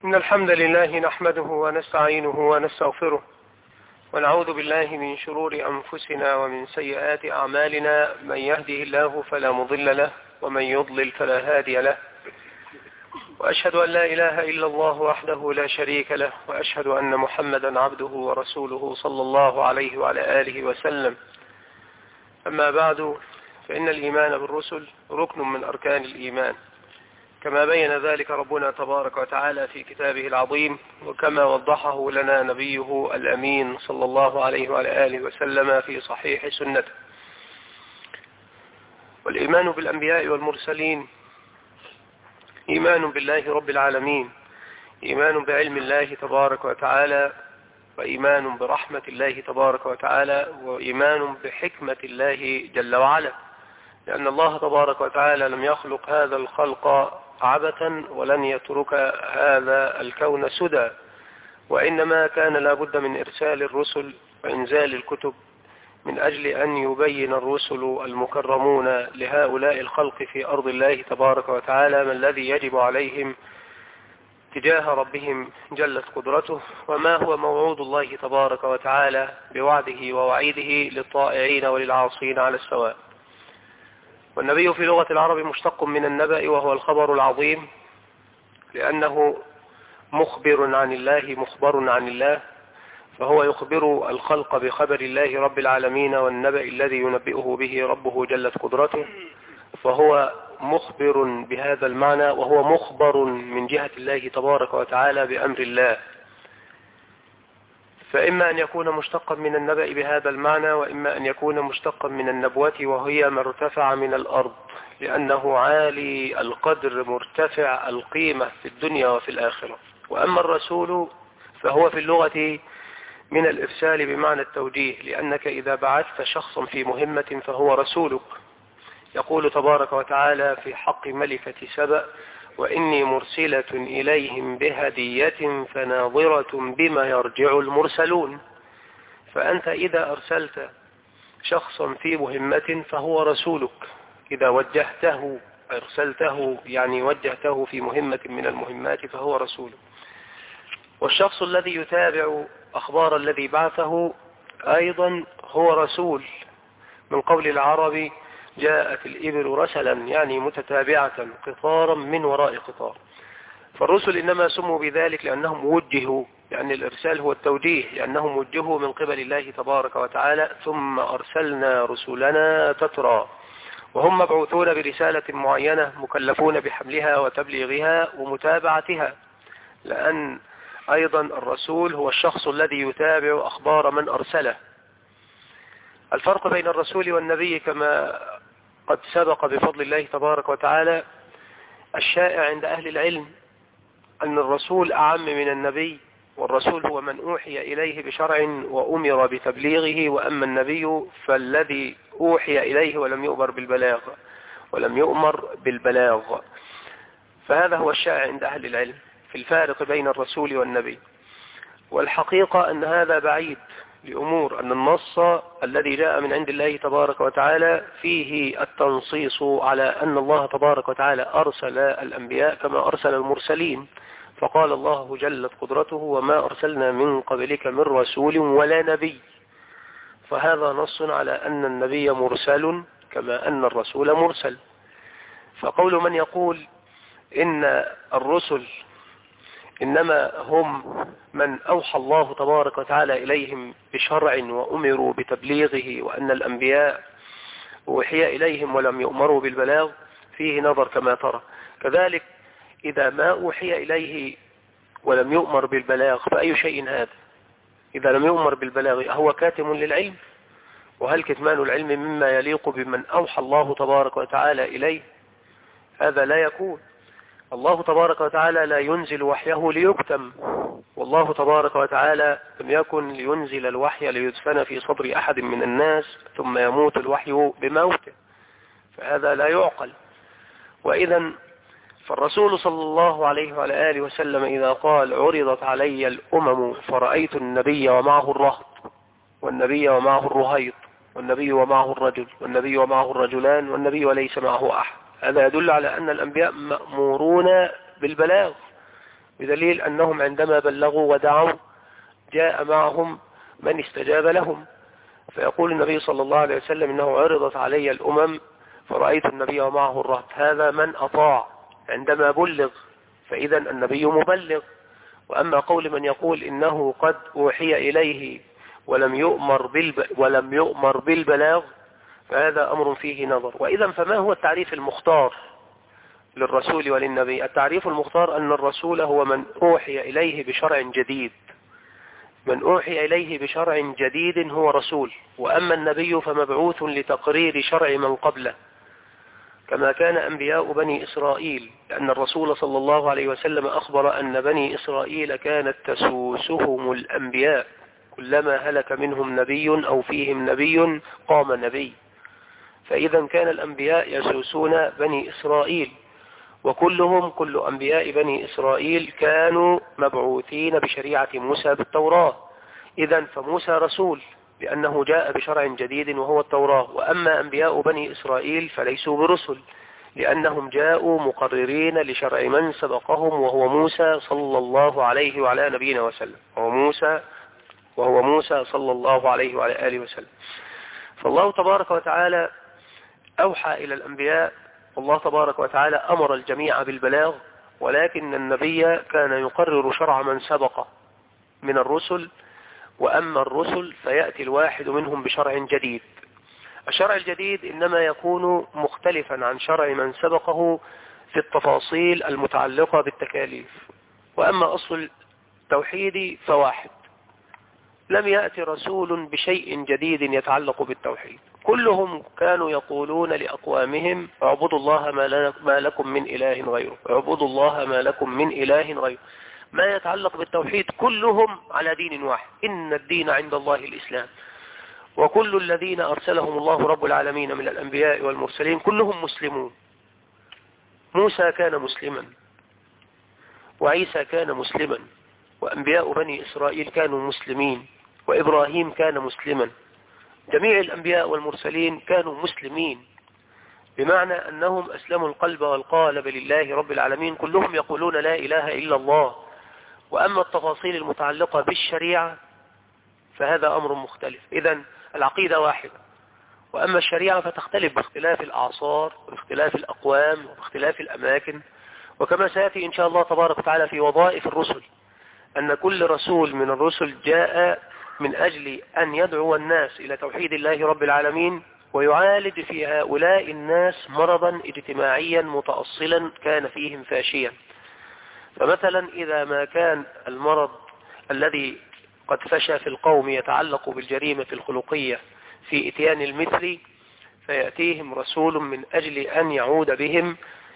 إن الحمد لله نحمده ونستعينه ونستغفره ونعوذ بالله من شرور أنفسنا ومن سيئات أعمالنا. من يهده الله فلا مضل له ومن يضلل فلا هادي له، وأشهد أن لا إله إلا الله وحده لا شريك له، وأشهد أن محمدا عبده ورسوله صلى الله عليه وعلى آله وسلم. أما بعد، فإن الإيمان بالرسل ركن من أركان الإيمان، كما بين ذلك ربنا تبارك وتعالى في كتابه العظيم، وكما وضحه لنا نبيه الأمين صلى الله عليه وعلى آله وسلم في صحيح سنته. والإيمان بالأنبياء والمرسلين إيمان بالله رب العالمين، إيمان بعلم الله تبارك وتعالى، وإيمان برحمة الله تبارك وتعالى، وإيمان بحكمة الله جل وعلا، لأن الله تبارك وتعالى لم يخلق هذا الخلق عبثا ولن يترك هذا الكون سدى، وإنما كان لابد من إرسال الرسل وإنزال الكتب من أجل أن يبين الرسل المكرمون لهؤلاء الخلق في أرض الله تبارك وتعالى ما الذي يجب عليهم تجاه ربهم جلت قدرته، وما هو موعود الله تبارك وتعالى بوعده ووعيده للطائعين وللعاصين على السواء. والنبي في لغة العرب مشتق من النبأ، وهو الخبر العظيم، لأنه مخبر عن الله، مخبر عن الله، فهو يخبر الخلق بخبر الله رب العالمين والنبأ الذي ينبئه به ربه جلت قدرته، فهو مخبر بهذا المعنى، وهو مخبر من جهة الله تبارك وتعالى بأمر الله. فإما أن يكون مشتقا من النبأ بهذا المعنى، وإما أن يكون مشتقا من النبوة، وهي ما ارتفع من الأرض، لأنه عالي القدر مرتفع القيمة في الدنيا وفي الآخرة. وأما الرسول فهو في اللغة من الإرسال بمعنى التوجيه، لأنك إذا بعثت شخصا في مهمة فهو رسولك. يقول تبارك وتعالى في حق ملكة سبأ: وإني مرسلة إليهم بهدية فناظرة بما يرجع المرسلون. فأنت إذا أرسلت شخصا في مهمة فهو رسولك، إذا وجهته أرسلته يعني وجهته في مهمة من المهمات فهو رسولك. والشخص الذي يتابع أخبار الذي بعثه أيضا هو رسول، من قول العرب: جاءت الإبل رسلا، يعني متتابعة قطارا من وراء قطار. فالرسل إنما سموا بذلك لأنهم وجهوا، لأن الإرسال هو التوجيه، لأنهم وجهوا من قبل الله تبارك وتعالى: ثم أرسلنا رسلنا تترى، وهم مبعوثون برسالة معينة، مكلفون بحملها وتبليغها ومتابعتها، لأن أيضا الرسول هو الشخص الذي يتابع أخبار من أرسله. الفرق بين الرسول والنبي كما قد سبق بفضل الله تبارك وتعالى الشائع عند أهل العلم أن الرسول أعم من النبي، والرسول هو من أوحي إليه بشرع وأمر بتبليغه، وأما النبي فالذي أوحي إليه ولم يؤمر بالبلاغ. فهذا هو الشائع عند أهل العلم في الفارق بين الرسول والنبي. والحقيقة أن هذا بعيد لأمور، أن النص الذي جاء من عند الله تبارك وتعالى فيه التنصيص على أن الله تبارك وتعالى أرسل الأنبياء كما أرسل المرسلين، فقال الله جلت قدرته: وما أرسلنا من قبلك من رسول ولا نبي. فهذا نص على أن النبي مرسل كما أن الرسول مرسل. فقول من يقول إن الرسل إنما هم من أوحى الله تبارك وتعالى إليهم بشرع وأمروا بتبليغه، وأن الأنبياء أوحي إليهم ولم يؤمروا بالبلاغ، فيه نظر كما ترى. كذلك إذا ما أوحي إليه ولم يؤمر بالبلاغ فأي شيء هذا؟ إذا لم يؤمر بالبلاغ هو كاتم للعلم؟ وهل كتمان العلم مما يليق بمن أوحى الله تبارك وتعالى إليه؟ هذا لا يكون. الله تبارك وتعالى لا ينزل وحيه ليكتم، والله تبارك وتعالى لم يكن لينزل الوحي ليدفن في صدر أحد من الناس ثم يموت الوحي بموته، فهذا لا يعقل. وإذا فالرسول صلى الله عليه وعلى آله وسلم إذا قال: عرضت علي الأمم فرأيت النبي ومعه الرهط، والنبي ومعه الرهيط، والنبي ومعه الرجل، والنبي ومعه الرجلان، والنبي وليس معه أحد، هذا يدل على أن الأنبياء مأمورون بالبلاغ، بدليل أنهم عندما بلغوا ودعوا جاء معهم من استجاب لهم. فيقول النبي صلى الله عليه وسلم إنه عرضت علي الأمم فرأيت النبي ومعه الرهط، هذا من أطاع عندما بلغ، فإذا النبي مبلغ. وأما قول من يقول إنه قد أوحي إليه ولم يؤمر بالبلاغ فهذا أمر فيه نظر. وإذا فما هو التعريف المختار للرسول وللنبي؟ التعريف المختار أن الرسول هو من أوحي إليه بشرع جديد، من أوحي إليه بشرع جديد هو رسول. وأما النبي فمبعوث لتقرير شرع من قبله، كما كان أنبياء بني إسرائيل، لأن الرسول صلى الله عليه وسلم أخبر أن بني إسرائيل كانت تسوسهم الأنبياء، كلما هلك منهم نبي أو فيهم نبي قام نبي. فإذا كان الأنبياء يسوسون بني إسرائيل، كل أنبياء بني إسرائيل كانوا مبعوثين بشريعة موسى بالتوراة. إذا فموسى رسول لأنه جاء بشرع جديد وهو التوراة. وأما أنبياء بني إسرائيل فليسوا برسل لأنهم جاءوا مقررين لشرع من سبقهم وهو موسى صلى الله عليه وعلى نبينا وسلم، وهو موسى صلى الله عليه وعلى آله وسلم. فالله تبارك وتعالى أوحى إلى الأنبياء، والله تبارك وتعالى أمر الجميع بالبلاغ، ولكن النبي كان يقرر شرع من سبق من الرسل. وأما الرسل فيأتي الواحد منهم بشرع جديد. الشرع الجديد إنما يكون مختلفا عن شرع من سبقه في التفاصيل المتعلقة بالتكاليف. وأما أصل التوحيد فواحد، لم يأتي رسول بشيء جديد يتعلق بالتوحيد. كلهم كانوا يقولون لأقوامهم اعبدوا الله ما لكم من إله غيره، اعبدوا الله ما لكم من إله غيره. ما يتعلق بالتوحيد كلهم على دين واحد، إن الدين عند الله الإسلام. وكل الذين أرسلهم الله رب العالمين من الأنبياء والمرسلين كلهم مسلمون. موسى كان مسلما، وعيسى كان مسلما، وأنبياء بني إسرائيل كانوا مسلمين، وإبراهيم كان مسلما. جميع الأنبياء والمرسلين كانوا مسلمين، بمعنى أنهم أسلموا القلب والقالب لله رب العالمين، كلهم يقولون لا إله إلا الله. وأما التفاصيل المتعلقة بالشريعة فهذا أمر مختلف. إذن العقيدة واحدة، وأما الشريعة فتختلف باختلاف الأعصار واختلاف الأقوام واختلاف الأماكن. وكما سيأتي إن شاء الله تبارك وتعالى في وظائف الرسل أن كل رسول من الرسل جاء من أجل أن يدعو الناس إلى توحيد الله رب العالمين، ويعالج في هؤلاء الناس مرضا اجتماعيا متأصلا كان فيهم فاشيا. فمثلا إذا ما كان المرض الذي قد فشى في القوم يتعلق بالجريمة الخلقية في إتيان المثل، فيأتيهم رسول من أجل أن يعود بهم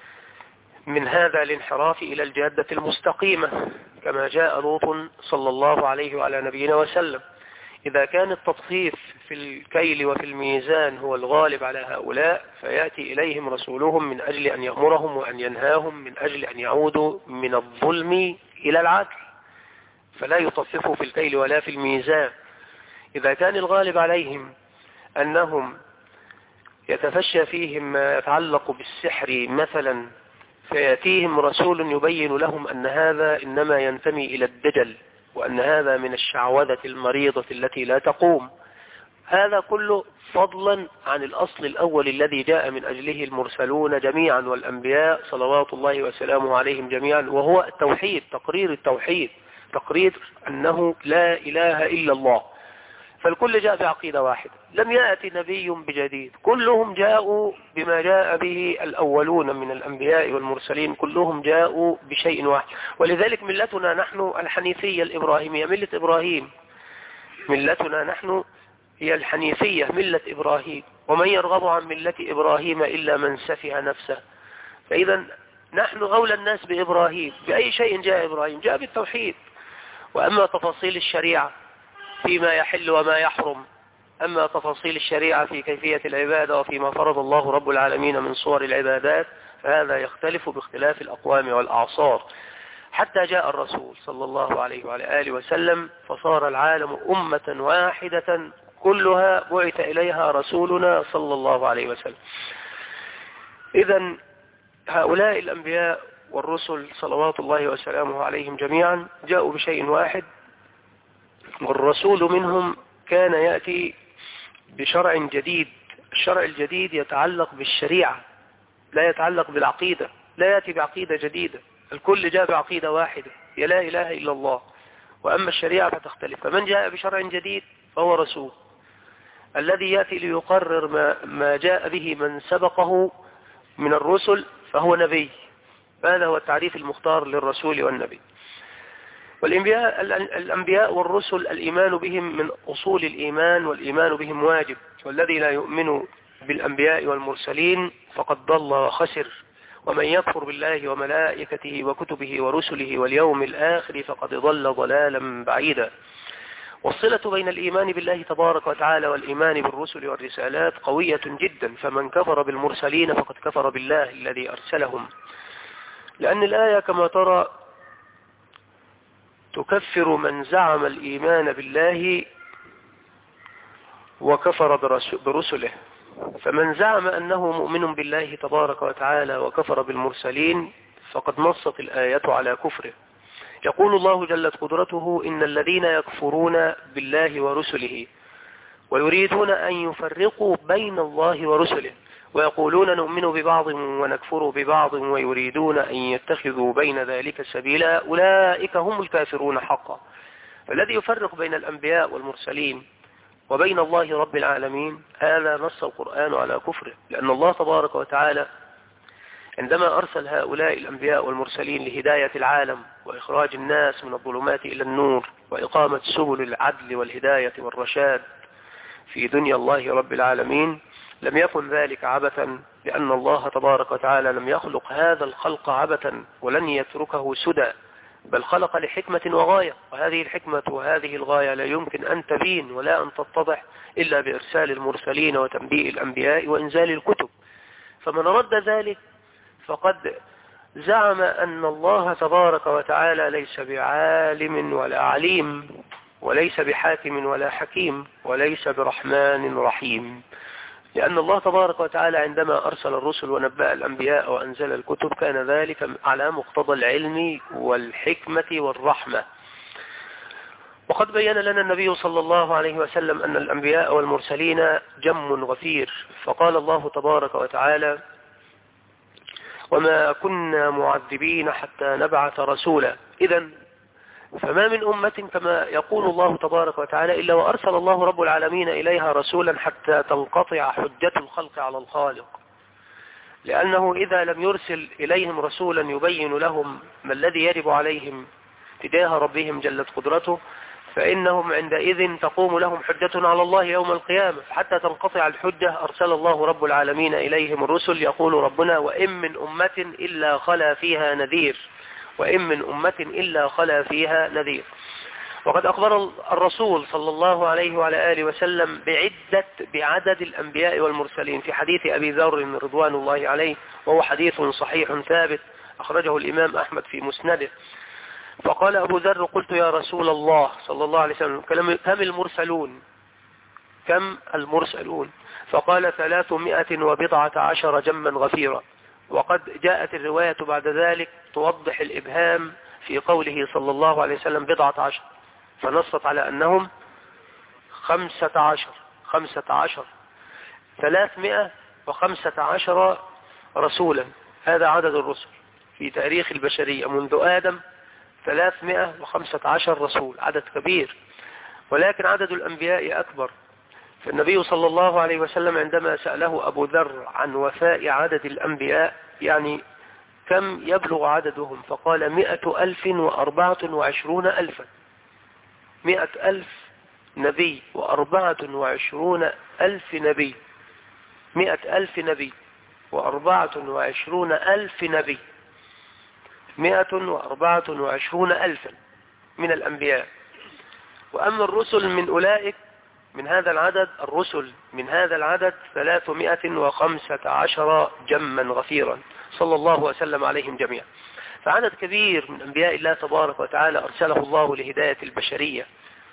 من هذا الانحراف إلى الجادة المستقيمة، كما جاء لوط صلى الله عليه وعلى نبينا وسلم. إذا كان التطفيف في الكيل وفي الميزان هو الغالب على هؤلاء، فيأتي إليهم رسولهم من أجل أن يأمرهم وأن ينهاهم من أجل أن يعودوا من الظلم إلى العدل، فلا يطففوا في الكيل ولا في الميزان. إذا كان الغالب عليهم أنهم يتفشى فيهم ما يتعلق بالسحر مثلا، فيأتيهم رسول يبين لهم أن هذا إنما ينتمي إلى الدجل، وأن هذا من الشعوذة المريضة التي لا تقوم. هذا كله فضلا عن الأصل الأول الذي جاء من أجله المرسلون جميعا والأنبياء صلوات الله وسلامه عليهم جميعا، وهو التوحيد، تقرير التوحيد، تقرير أنه لا إله إلا الله. فالكل جاء بعقيدة واحدة، لم يأتي نبي بجديد، كلهم جاءوا بما جاء به الأولون من الأنبياء والمرسلين، كلهم جاءوا بشيء واحد. ولذلك ملتنا نحن الحنيفية الإبراهيمية، ملة إبراهيم، ملتنا نحن هي الحنيفية ملة إبراهيم، ومن يرغب عن ملة إبراهيم إلا من سفه نفسه. فإذا نحن أولى الناس بإبراهيم. بأي شيء جاء إبراهيم؟ جاء بالتوحيد. وأما تفاصيل الشريعة فيما يحل وما يحرم، أما تفاصيل الشريعة في كيفية العبادة وفيما فرض الله رب العالمين من صور العبادات، فهذا يختلف باختلاف الأقوام والأعصار، حتى جاء الرسول صلى الله عليه وعلى آله وسلم، فصار العالم أمة واحدة كلها بعث إليها رسولنا صلى الله عليه وسلم. إذن هؤلاء الأنبياء والرسل صلوات الله وسلامه عليهم جميعا جاءوا بشيء واحد، والرسول منهم كان يأتي بشرع جديد. الشرع الجديد يتعلق بالشريعة، لا يتعلق بالعقيدة، لا يأتي بعقيدة جديدة. الكل جاء بعقيدة واحدة هي لا إله إلا الله، وأما الشريعة فتختلف. فمن جاء بشرع جديد فهو رسول، الذي يأتي ليقرر ما جاء به من سبقه من الرسل فهو نبي. هذا هو التعريف المختار للرسول والنبي. والأنبياء والرسل الإيمان بهم من أصول الإيمان، والإيمان بهم واجب، والذي لا يؤمن بالأنبياء والمرسلين فقد ضل وخسر. ومن يكفر بالله وملائكته وكتبه ورسله واليوم الآخر فقد ضل ضلالا بعيدا. والصلة بين الإيمان بالله تبارك وتعالى والإيمان بالرسل والرسالات قوية جدا، فمن كفر بالمرسلين فقد كفر بالله الذي أرسلهم، لأن الآية كما ترى تكفر من زعم الإيمان بالله وكفر برسله. فمن زعم أنه مؤمن بالله تبارك وتعالى وكفر بالمرسلين فقد نصت الآية على كفره. يقول الله جلت قدرته: إن الذين يكفرون بالله ورسله ويريدون أن يفرقوا بين الله ورسله ويقولون نؤمن ببعض ونكفر ببعض ويريدون أن يتخذوا بين ذلك سبيلا أولئك هم الكافرون حقا. فالذي يفرق بين الأنبياء والمرسلين وبين الله رب العالمين هذا نص القرآن على كفره، لأن الله تبارك وتعالى عندما أرسل هؤلاء الأنبياء والمرسلين لهداية العالم وإخراج الناس من الظلمات إلى النور وإقامة سبل العدل والهداية والرشاد في دنيا الله رب العالمين، لم يكن ذلك عبثا، لأن الله تبارك وتعالى لم يخلق هذا الخلق عبثا ولن يتركه سدى، بل خلق لحكمة وغاية، وهذه الحكمة وهذه الغاية لا يمكن أن تبين ولا أن تتضح إلا بإرسال المرسلين وتنبيء الأنبياء وإنزال الكتب. فمن رد ذلك فقد زعم أن الله تبارك وتعالى ليس بعالم ولا عليم، وليس بحاكم ولا حكيم، وليس برحمن رحيم، لأن الله تبارك وتعالى عندما أرسل الرسل ونبأ الأنبياء وأنزل الكتب كان ذلك على مقتضى العلم والحكمة والرحمة. وقد بين لنا النبي صلى الله عليه وسلم أن الأنبياء والمرسلين جم غفير، فقال الله تبارك وتعالى: وما كنا معذبين حتى نبعث رسولا. إذن فما من أمة كما يقول الله تبارك وتعالى إلا وأرسل الله رب العالمين إليها رسولا حتى تنقطع حجة الخلق على الخالق، لأنه إذا لم يرسل إليهم رسولا يبين لهم ما الذي يجب عليهم تجاه ربهم جلت قدرته فإنهم عندئذ تقوم لهم حجة على الله يوم القيامة. حتى تنقطع الحجة أرسل الله رب العالمين إليهم الرسل. يقول ربنا: وإن من أمة إلا خلا فيها نذير، وإن من أمة إلا خلا فيها نذير. وقد أخبر الرسول صلى الله عليه وعلى آله وسلم بعدد الأنبياء والمرسلين في حديث أبي ذر رضوان الله عليه، وهو حديث صحيح ثابت أخرجه الإمام أحمد في مسنده. فقال أبو ذر: قلت يا رسول الله صلى الله عليه وسلم كم المرسلون؟ كم المرسلون؟ فقال 319 جما غفيرا. وقد جاءت الرواية بعد ذلك توضح الإبهام في قوله صلى الله عليه وسلم 17، فنصت على أنهم 15 315 رسولا. هذا عدد الرسل في تاريخ البشرية منذ آدم، 315 رسول، عدد كبير. ولكن عدد الأنبياء أكبر. فالنبي صلى الله عليه وسلم عندما سأله أبو ذر عن وفاء عدد الأنبياء يعني كم يبلغ عددهم، فقال 124,000. 100,000 نبي و24,000 نبي. 100,000 نبي و24,000 نبي. 124,000 من الأنبياء. وأما الرسل من أولئك من هذا العدد، الرسل من هذا العدد 315 جما غفيرا، صلى الله وسلم عليهم جميعا. فعدد كبير من أنبياء الله تبارك وتعالى أرسله الله لهداية البشرية.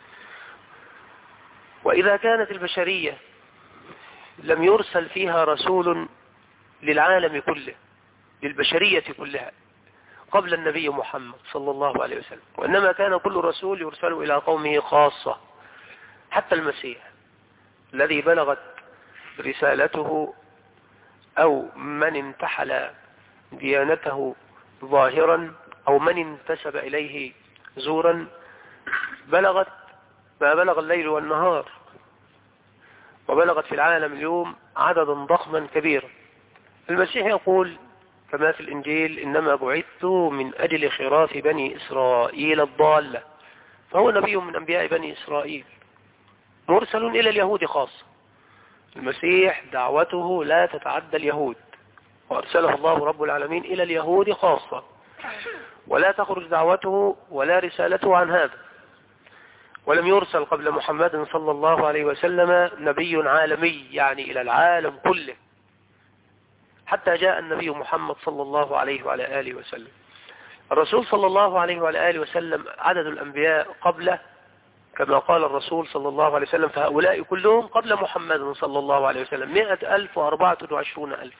وإذا كانت البشرية لم يرسل فيها رسول للعالم كله، للبشرية كلها، قبل النبي محمد صلى الله عليه وسلم، وإنما كان كل رسول يرسل إلى قومه خاصة، حتى المسيح الذي بلغت رسالته أو من انتحل ديانته ظاهرا أو من انتسب إليه زورا بلغت ما بلغ الليل والنهار، وبلغت في العالم اليوم عددا ضخما كبيرا. المسيح يقول كما في الإنجيل: إنما بعثت من أجل خراف بني إسرائيل الضالة. فهو نبي من أنبياء بني إسرائيل مرسل إلى اليهود خاصة. المسيح دعوته لا تتعدى اليهود، وأرسله الله رب العالمين إلى اليهود خاصة، ولا تخرج دعوته ولا رسالته عن هذا. ولم يرسل قبل محمد صلى الله عليه وسلم نبي عالمي يعني إلى العالم كله، حتى جاء النبي محمد صلى الله عليه وعلى آله وسلم. الرسول صلى الله عليه وعلى آله وسلم عدد الأنبياء قبله كما قال الرسول صلى الله عليه وسلم: فهؤلاء كلهم قبل محمد صلى الله عليه وسلم 124,000.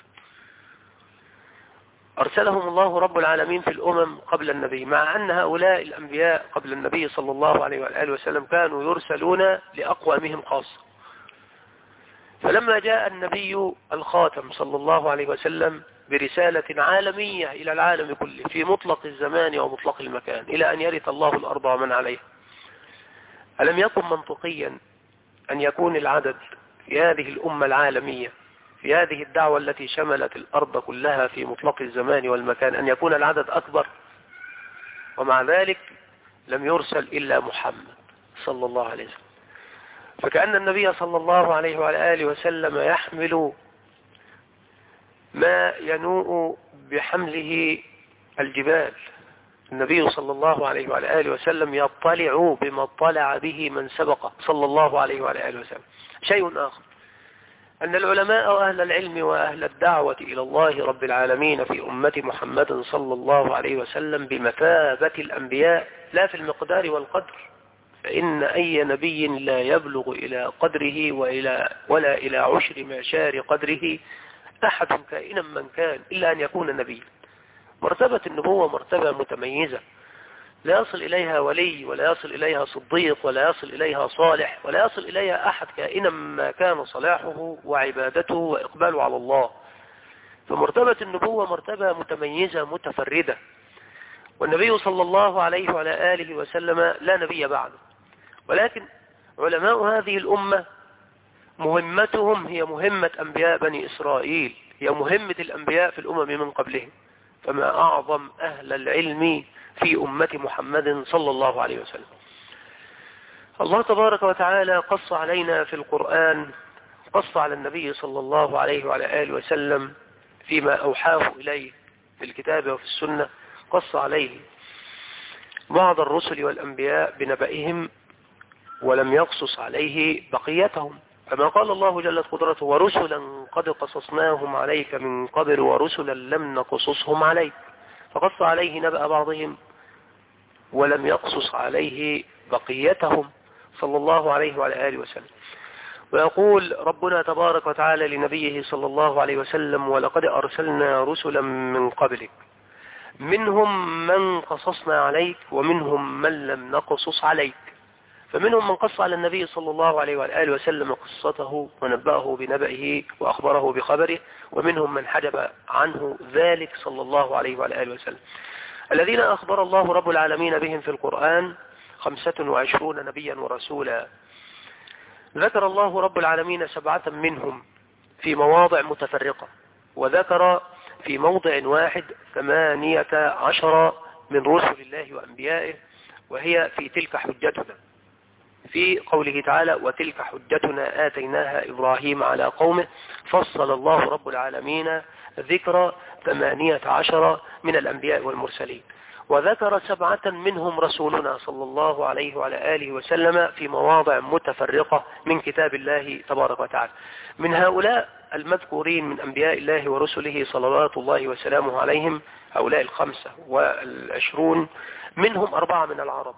أرسلهم الله رب العالمين في الأمم قبل النبي، مع أن هؤلاء الأنبياء قبل النبي صلى الله عليه وآله وسلم كانوا يرسلون لأقوامهم خاصة. فلما جاء النبي الخاتم صلى الله عليه وسلم برسالة عالمية إلى العالم كله في مطلق الزمان ومطلق المكان إلى أن يرث الله الأرض ومن عليها، ألم يكن منطقيا أن يكون العدد في هذه الأمة العالمية في هذه الدعوة التي شملت الأرض كلها في مطلق الزمان والمكان أن يكون العدد أكبر؟ ومع ذلك لم يرسل إلا محمد صلى الله عليه وسلم. فكأن النبي صلى الله عليه وعلى آله وسلم يحمل ما ينوء بحمله الجبال. النبي صلى الله عليه وعلى آله وسلم يطلع بما اطلع به من سبقه صلى الله عليه وعلى آله وسلم. شيء آخر أن العلماء وأهل العلم وأهل الدعوة إلى الله رب العالمين في أمة محمد صلى الله عليه وسلم بمثابة الأنبياء، لا في المقدار والقدر، فإن أي نبي لا يبلغ إلى قدره ولا إلى عشر معشار قدره أحد كائنا من كان إلا أن يكون نبيا. مرتبة النبوة مرتبة متميزة لا يصل إليها ولي ولا يصل إليها صديق ولا يصل إليها صالح ولا يصل إليها أحد كائنا ما كان صلاحه وعبادته وإقباله على الله. فمرتبة النبوة مرتبة متميزة متفردة، والنبي صلى الله عليه وعلى آله وسلم لا نبي بعده. ولكن علماء هذه الأمة مهمتهم هي مهمة أنبياء بني إسرائيل، هي مهمة الأنبياء في الأمم من قبلهم. فما أعظم أهل العلم في أمة محمد صلى الله عليه وسلم. الله تبارك وتعالى قص علينا في القرآن، قص على النبي صلى الله عليه وعلى آله وسلم فيما أوحاه إليه في الكتاب وفي السنة، قص عليه بعض الرسل والأنبياء بنبئهم ولم يقصص عليه بقيتهم، كما قال الله جلت قدرته: ورسلا قد قصصناهم عليك من قبل ورسلا لم نقصصهم عليك. فقص عليه نبأ بعضهم ولم يقصص عليه بقيتهم صلى الله عليه وعلى آله وسلم. ويقول ربنا تبارك وتعالى لنبيه صلى الله عليه وسلم: ولقد أرسلنا رسلا من قبلك منهم من قصصنا عليك ومنهم من لم نقصص عليك. فمنهم من قص على النبي صلى الله عليه وآله وسلم قصته ونبأه بنبأه وأخبره بخبره، ومنهم من حجب عنه ذلك صلى الله عليه وآله وسلم. الذين أخبر الله رب العالمين بهم في القرآن 25 نبيا ورسولا. ذكر الله رب العالمين 7 منهم في مواضع متفرقة، وذكر في موضع واحد 18 من رسل الله وأنبيائه، وهي في تلك حجتنا، في قوله تعالى: وتلك حجتنا آتيناها إبراهيم على قومه. فصل الله رب العالمين ذكر 18 من الأنبياء والمرسلين، وذكر 7 منهم رسولنا صلى الله عليه وعلى آله وسلم في مواضع متفرقة من كتاب الله تبارك وتعالى. من هؤلاء المذكورين من أنبياء الله ورسله صلوات الله وسلامه عليهم، هؤلاء 25 منهم 4 من العرب،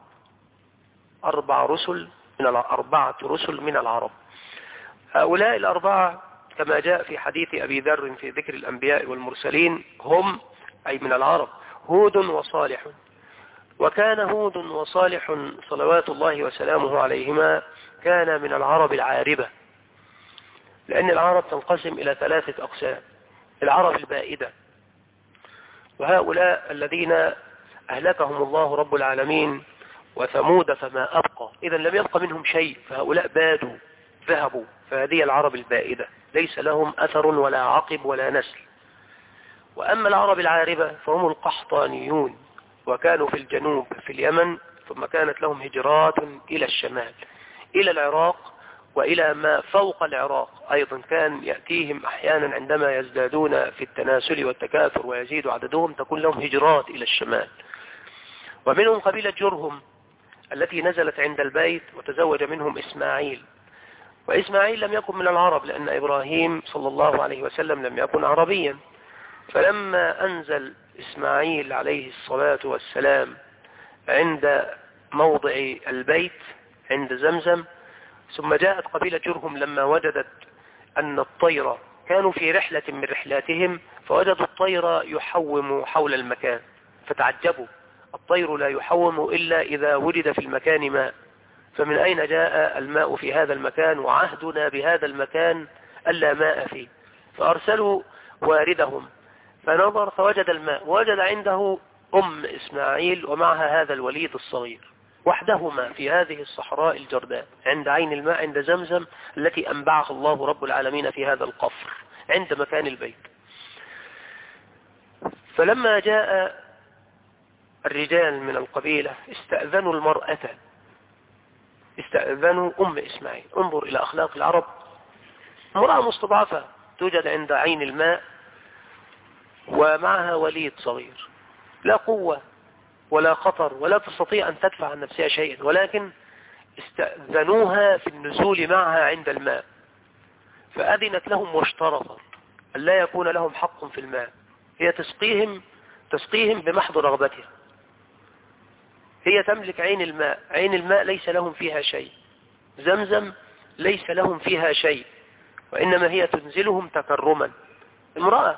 4 رسل من 4 رسل من العرب. هؤلاء 4 كما جاء في حديث أبي ذر في ذكر الأنبياء والمرسلين هم أي من العرب، هود وصالح. وكان هود وصالح صلوات الله وسلامه عليهما كان من العرب العاربة، لأن العرب تنقسم إلى 3 أقسام: العرب البائدة، وهؤلاء الذين أهلكهم الله رب العالمين، وثمود فما أبقى، إذا لم يبق منهم شيء، فهؤلاء بادوا ذهبوا، فهذه العرب البائدة ليس لهم أثر ولا عقب ولا نسل. وأما العرب العاربة فهم القحطانيون، وكانوا في الجنوب في اليمن، ثم كانت لهم هجرات إلى الشمال إلى العراق، وإلى ما فوق العراق أيضا كان يأتيهم أحيانا عندما يزدادون في التناسل والتكاثر ويزيد عددهم تكون لهم هجرات إلى الشمال. ومنهم قبيلة جرهم التي نزلت عند البيت وتزوج منهم إسماعيل، وإسماعيل لم يكن من العرب لأن إبراهيم صلى الله عليه وسلم لم يكن عربيا. فلما أنزل إسماعيل عليه الصلاة والسلام عند موضع البيت عند زمزم، ثم جاءت قبيلة جرهم لما وجدت أن الطير كانوا في رحلة من رحلاتهم، فوجدوا الطير يحوم حول المكان، فتعجبوا: الطير لا يحوم إلا إذا وجد في المكان ماء، فمن أين جاء الماء في هذا المكان؟ وعهدنا بهذا المكان ألا ماء فيه. فأرسلوا واردهم فنظر فوجد الماء، ووجد عنده إسماعيل ومعها هذا الوليد الصغير وحدهما في هذه الصحراء الجرداء عند عين الماء عند زمزم التي أنبعها الله رب العالمين في هذا القفر عند مكان البيت. فلما جاء الرجال من القبيلة استأذنوا المرأة، استأذنوا إسماعيل. انظر إلى أخلاق العرب، امرأة مستضعفة توجد عند عين الماء ومعها وليد صغير، لا قوة ولا خطر ولا تستطيع أن تدفع عن نفسها شيئا، ولكن استأذنوها في النزول معها عند الماء، فأذنت لهم واشترطت أن لا يكون لهم حق في الماء. هي تسقيهم بمحض رغبتها، هي تملك عين الماء، عين الماء ليس لهم فيها شيء، زمزم ليس لهم فيها شيء، وإنما هي تنزلهم تكرما. امرأة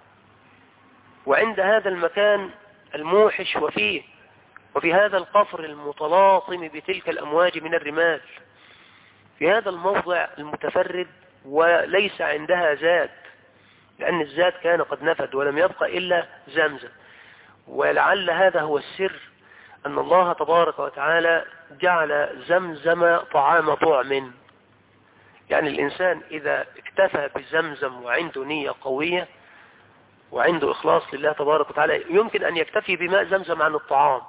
وعند هذا المكان الموحش وفي هذا القفر المتلاطم بتلك الأمواج من الرمال، في هذا الموضع المتفرد، وليس عندها زاد لأن الزاد كان قد نفد ولم يبقى إلا زمزم. ولعل هذا هو السر، أن الله تبارك وتعالى جعل زمزم طعام طعم، يعني الإنسان إذا اكتفى بزمزم وعنده نية قوية وعنده إخلاص لله تبارك وتعالى يمكن أن يكتفي بماء زمزم عن الطعام.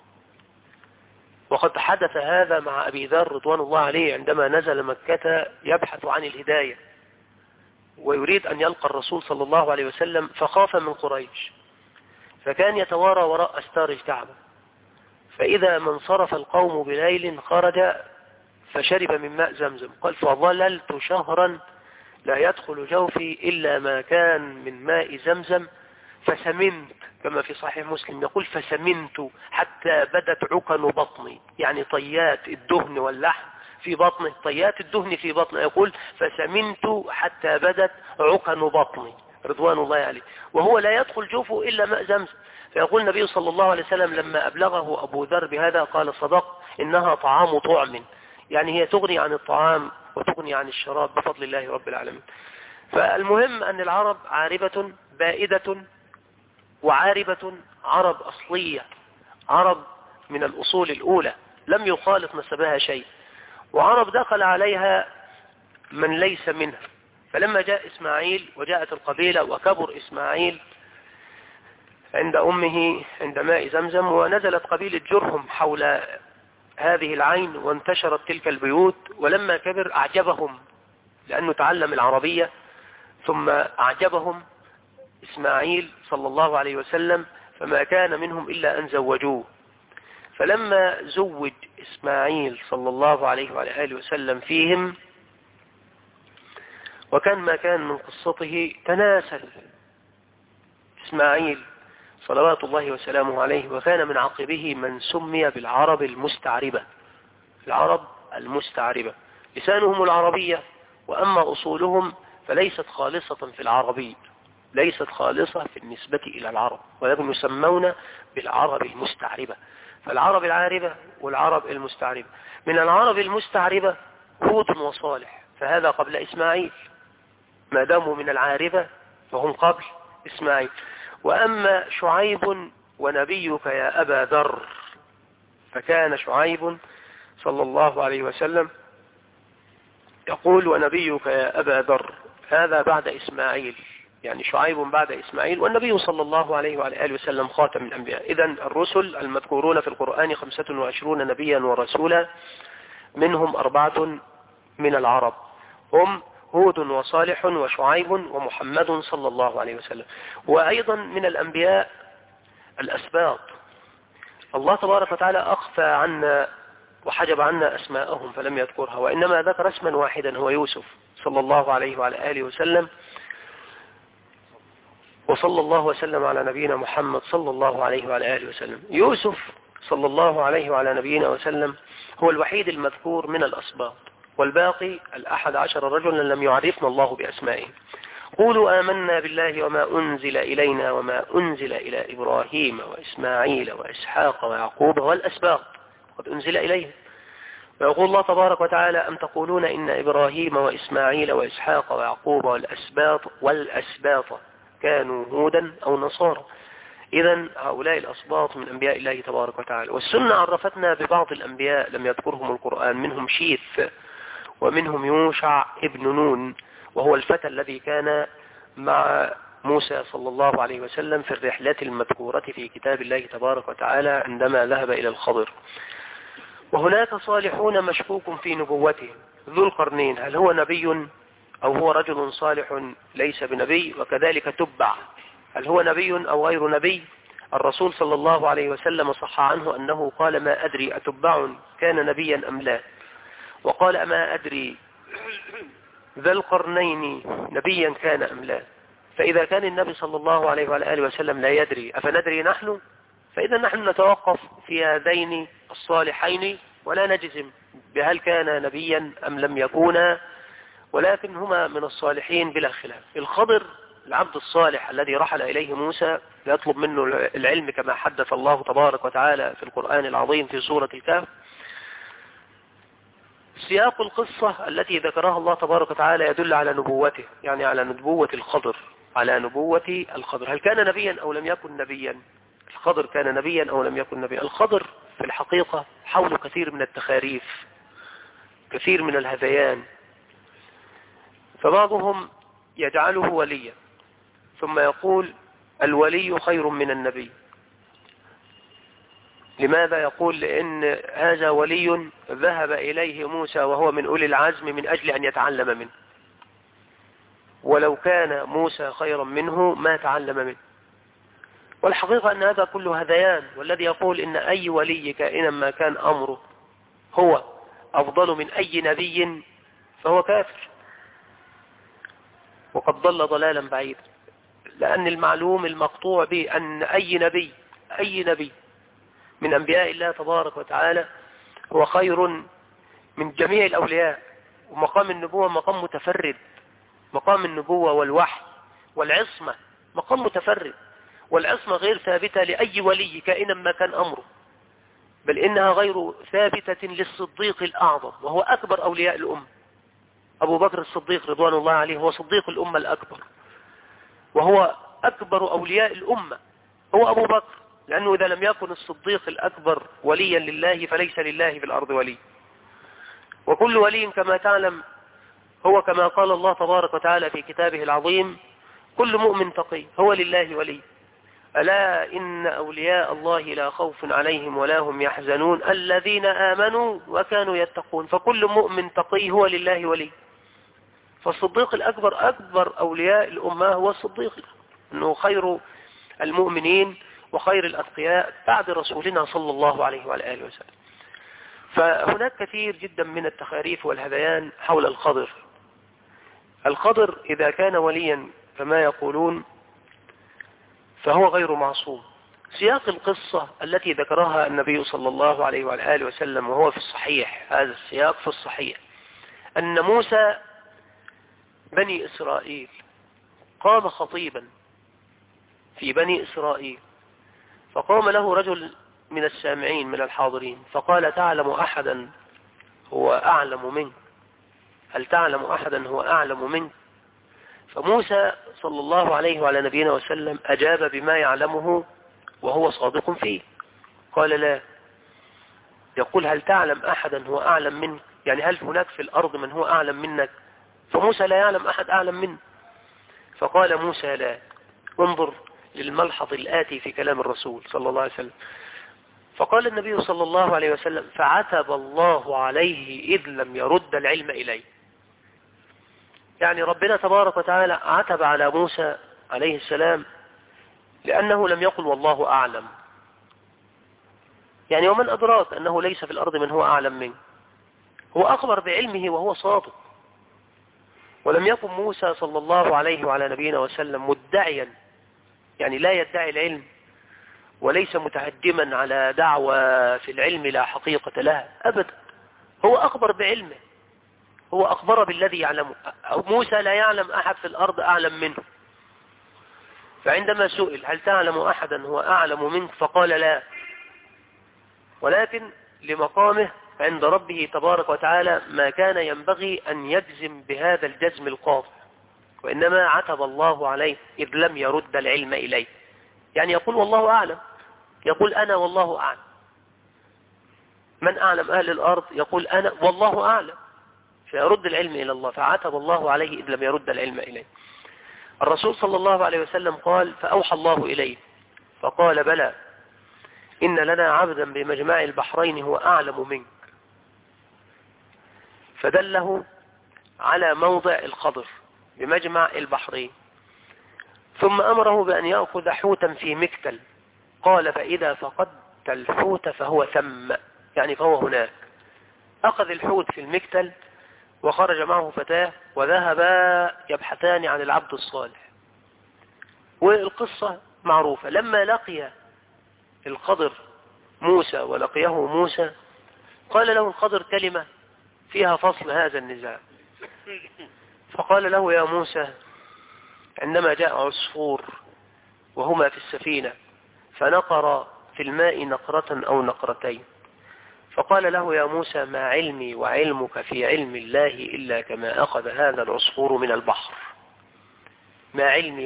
وقد حدث هذا مع أبي ذر رضوان الله عليه عندما نزل مكة يبحث عن الهداية ويريد أن يلقى الرسول صلى الله عليه وسلم، فخاف من قريش فكان يتوارى وراء أستار الكعبة، فإذا من صرف القوم بليل خرج فشرب من ماء زمزم. قال: فظللت شهرا لا يدخل جوفي إلا ما كان من ماء زمزم فسمنت، كما في صحيح مسلم يقول: فسمنت حتى بدت عكن بطني، يعني طيات الدهن واللحم في بطنه، طيات الدهن في بطنه، يقول: فسمنت حتى بدت عكن بطني رضوان الله عليه، وهو لا يدخل جوفه إلا ماء زمزم. فيقول النبي صلى الله عليه وسلم لما أبلغه أبو ذر بهذا قال: صدق، إنها طعام طعم، يعني هي تغني عن الطعام وتغني عن الشراب بفضل الله رب العالمين. فالمهم أن العرب عاربة بائدة وعاربة، عرب أصلية، عرب من الأصول الأولى لم يخالط نسبها شيء، وعرب دخل عليها من ليس منها. فلما جاء إسماعيل وجاءت القبيلة وكبر إسماعيل عند أمه عند ماء زمزم، ونزلت قبيلة جرهم حول هذه العين وانتشرت تلك البيوت، ولما كبر أعجبهم لأنه تعلم العربية، ثم أعجبهم إسماعيل صلى الله عليه وسلم، فما كان منهم إلا أن زوجوه. فلما زوج إسماعيل صلى الله عليه وآله وسلم فيهم، وكان ما كان من قصته تناسل إسماعيل صلوات الله وسلامه عليه، وكان من عقبه من سمي بالعرب المستعربة، العرب المستعربة، لسانهم العربية، وأما أصولهم فليست خالصة في العربي، ليست خالصة في النسبة إلى العرب، ولكن يسمون بالعرب المستعربة. فالعرب العاربة والعرب المستعربة. من العرب المستعربة هود وصالح، فهذا قبل إسماعيل، ما داموا من العاربة فهم قبل إسماعيل. وأما شعيب ونبيك يا أبا ذر، فكان شعيب صلى الله عليه وسلم يقول ونبيك يا أبا ذر، هذا بعد إسماعيل، يعني شعيب بعد إسماعيل، والنبي صلى الله عليه وعلى آله وسلم خاتم الأنبياء. إذن الرسل المذكورون في القرآن 25 نبيا ورسولا، منهم 4 من العرب، هم هود وصالح وشعيب ومحمد صلى الله عليه وسلم. وأيضا من الأنبياء الأسباط، الله تبارك وتعالى أخفى عنا وحجب عنا أسماءهم فلم يذكرها، وإنما ذكر اسما واحدا هو يوسف صلى الله عليه وعلى آله وسلم. وصلى الله وسلم على نبينا محمد صلى الله عليه وعلى آله وسلم. يوسف صلى الله عليه وعلى نبينا وسلم هو الوحيد المذكور من الأسباط، والباقي 11 رجلا لم يعرفنا الله بأسمائهم. قولوا آمنا بالله وما أنزل إلينا وما أنزل إلى إبراهيم وإسماعيل وإسحاق ويعقوب والأسباط قد أنزل إليهم. ويقول الله تبارك وتعالى أم تقولون إن إبراهيم وإسماعيل وإسحاق ويعقوب والأسباط كانوا هودا أو نصارى. إذن هؤلاء الأسباط من أنبياء الله تبارك وتعالى. والسنة عرفتنا ببعض الأنبياء لم يذكرهم القرآن، منهم شيث ومنهم يوشع ابن نون، وهو الفتى الذي كان مع موسى صلى الله عليه وسلم في الرحلة المذكورة في كتاب الله تبارك وتعالى عندما ذهب إلى الخضر. وهناك صالحون مشكوك في نبوته. ذو القرنين هل هو نبي أو هو رجل صالح ليس بنبي؟ وكذلك تبع، هل هو نبي أو غير نبي؟ الرسول صلى الله عليه وسلم صح عنه أنه قال ما أدري أتبع كان نبيا أم لا، وقال أما أدري ذا القرنين نبيا كان أم لا. فإذا كان النبي صلى الله عليه وآله وسلم لا يدري، أفندري نحن؟ فإذا نحن نتوقف في هذين الصالحين ولا نجزم بهل كان نبيا أم لم يكونا، ولكن هما من الصالحين بلا خلاف. الخضر العبد الصالح الذي رحل إليه موسى ليطلب منه العلم كما حدث الله تبارك وتعالى في القرآن العظيم في سورة الكهف. سياق القصة التي ذكرها الله تبارك وتعالى يدل على نبوته، يعني على نبوة الخضر، على نبوة الخضر. هل كان نبيا أو لم يكن نبيا؟ الخضر كان نبيا أو لم يكن نبيا؟ الخضر في الحقيقة حول كثير من التخاريف، كثير من الهذيان. فبعضهم يجعله وليا ثم يقول الولي خير من النبي. لماذا يقول؟ لأن هذا ولي ذهب إليه موسى وهو من أولي العزم من أجل أن يتعلم منه، ولو كان موسى خيرا منه ما تعلم منه. والحقيقة أن هذا كله هذيان، والذي يقول إن أي ولي كائنا ما كان أمره هو أفضل من أي نبي فهو كافر وقد ضل ضلالا بعيدا. لأن المعلوم المقطوع به أن أي نبي من أنبياء الله تبارك وتعالى هو خير من جميع الأولياء. ومقام النبوة مقام متفرد، مقام النبوة والوحي والعصمة مقام متفرد، والعصمة غير ثابتة لأي ولي كائنا ما كان أمره، بل إنها غير ثابتة للصديق الأعظم وهو أكبر أولياء الأمة. أبو بكر الصديق رضوان الله عليه هو صديق الأمة الأكبر، وهو أكبر أولياء الأمة هو أبو بكر، لأنه إذا لم يكن الصديق الأكبر وليا لله فليس لله في الأرض ولي. وكل ولي كما تعلم هو كما قال الله تبارك وتعالى في كتابه العظيم كل مؤمن تقي هو لله ولي. ألا إن أولياء الله لا خوف عليهم ولا هم يحزنون الذين آمنوا وكانوا يتقون. فكل مؤمن تقي هو لله ولي. فالصديق الأكبر أكبر أولياء الأمة هو الصديق، أنه خير المؤمنين وخير الأتقياء بعد رسولنا صلى الله عليه وعلى آله وسلم. فهناك كثير جدا من التخاريف والهذيان حول الخضر. الخضر إذا كان وليا كما يقولون فهو غير معصوم. سياق القصة التي ذكرها النبي صلى الله عليه وعلى آله وسلم وهو في الصحيح، هذا السياق في الصحيح، أن موسى بني إسرائيل قام خطيبا في بني إسرائيل، فقام له رجل من السامعين من الحاضرين فقال: تعلم أحدا هو أعلم منك؟ هل تعلم أحدا هو أعلم منك؟ فموسى صلى الله عليه وعلى نبينا وسلم أجاب بما يعلمه وهو صادق فيه، قال: لا. يقول: هل تعلم أحدا هو أعلم منك؟ يعني هل هناك في الأرض من هو أعلم منك؟ فموسى لا يعلم أحد أعلم منه. فقال موسى: لا. انظر للملحظ الآتي في كلام الرسول صلى الله عليه وسلم. فقال النبي صلى الله عليه وسلم: فعتب الله عليه إذ لم يرد العلم إليه. يعني ربنا تبارك وتعالى عتب على موسى عليه السلام لأنه لم يقل والله أعلم. يعني ومن أدراك أنه ليس في الأرض من هو أعلم منه؟ هو أخبر بعلمه وهو صادق. ولم يكن موسى صلى الله عليه وعلى نبينا وسلم مدعيا، يعني لا يدعي العلم وليس متهدما على دعوة في العلم لا حقيقة لها أبدا. هو أخبر بعلمه، هو أخبر بالذي يعلمه. موسى لا يعلم أحد في الأرض أعلم منه. فعندما سئل: هل تعلم أحدا هو أعلم منك؟ فقال: لا. ولكن لمقامه عند ربه تبارك وتعالى ما كان ينبغي أن يجزم بهذا الجزم القاطع، وإنما عتب الله عليه إذ لم يرد العلم إليه. يعني يقول والله أعلم، يقول أنا والله أعلم. من أعلم أهل الأرض؟ يقول أنا والله أعلم، فيرد العلم إلى الله. فعتب الله عليه إذ لم يرد العلم إليه. الرسول صلى الله عليه وسلم قال: فأوحى الله إليه فقال: بلى، إن لنا عبدا بمجمع البحرين هو أعلم منك. فدله على موضع الخضر بمجمع البحرين، ثم أمره بأن يأخذ حوتا في مكتل. قال: فإذا فقدت الحوت فهو ثم، يعني فهو هناك. أخذ الحوت في المكتل وخرج معه فتاه وذهبا يبحثان عن العبد الصالح. والقصة معروفة. لما لقي الخضر موسى ولقيه موسى قال له الخضر كلمة فيها فصل هذا النزاع. فقال له: يا موسى، عندما جاء عصفور وهما في السفينة فنقر في الماء نقرة أو نقرتين، فقال له: يا موسى، ما علمي وعلمك في علم الله إلا كما أخذ هذا العصفور من البحر. ما علمي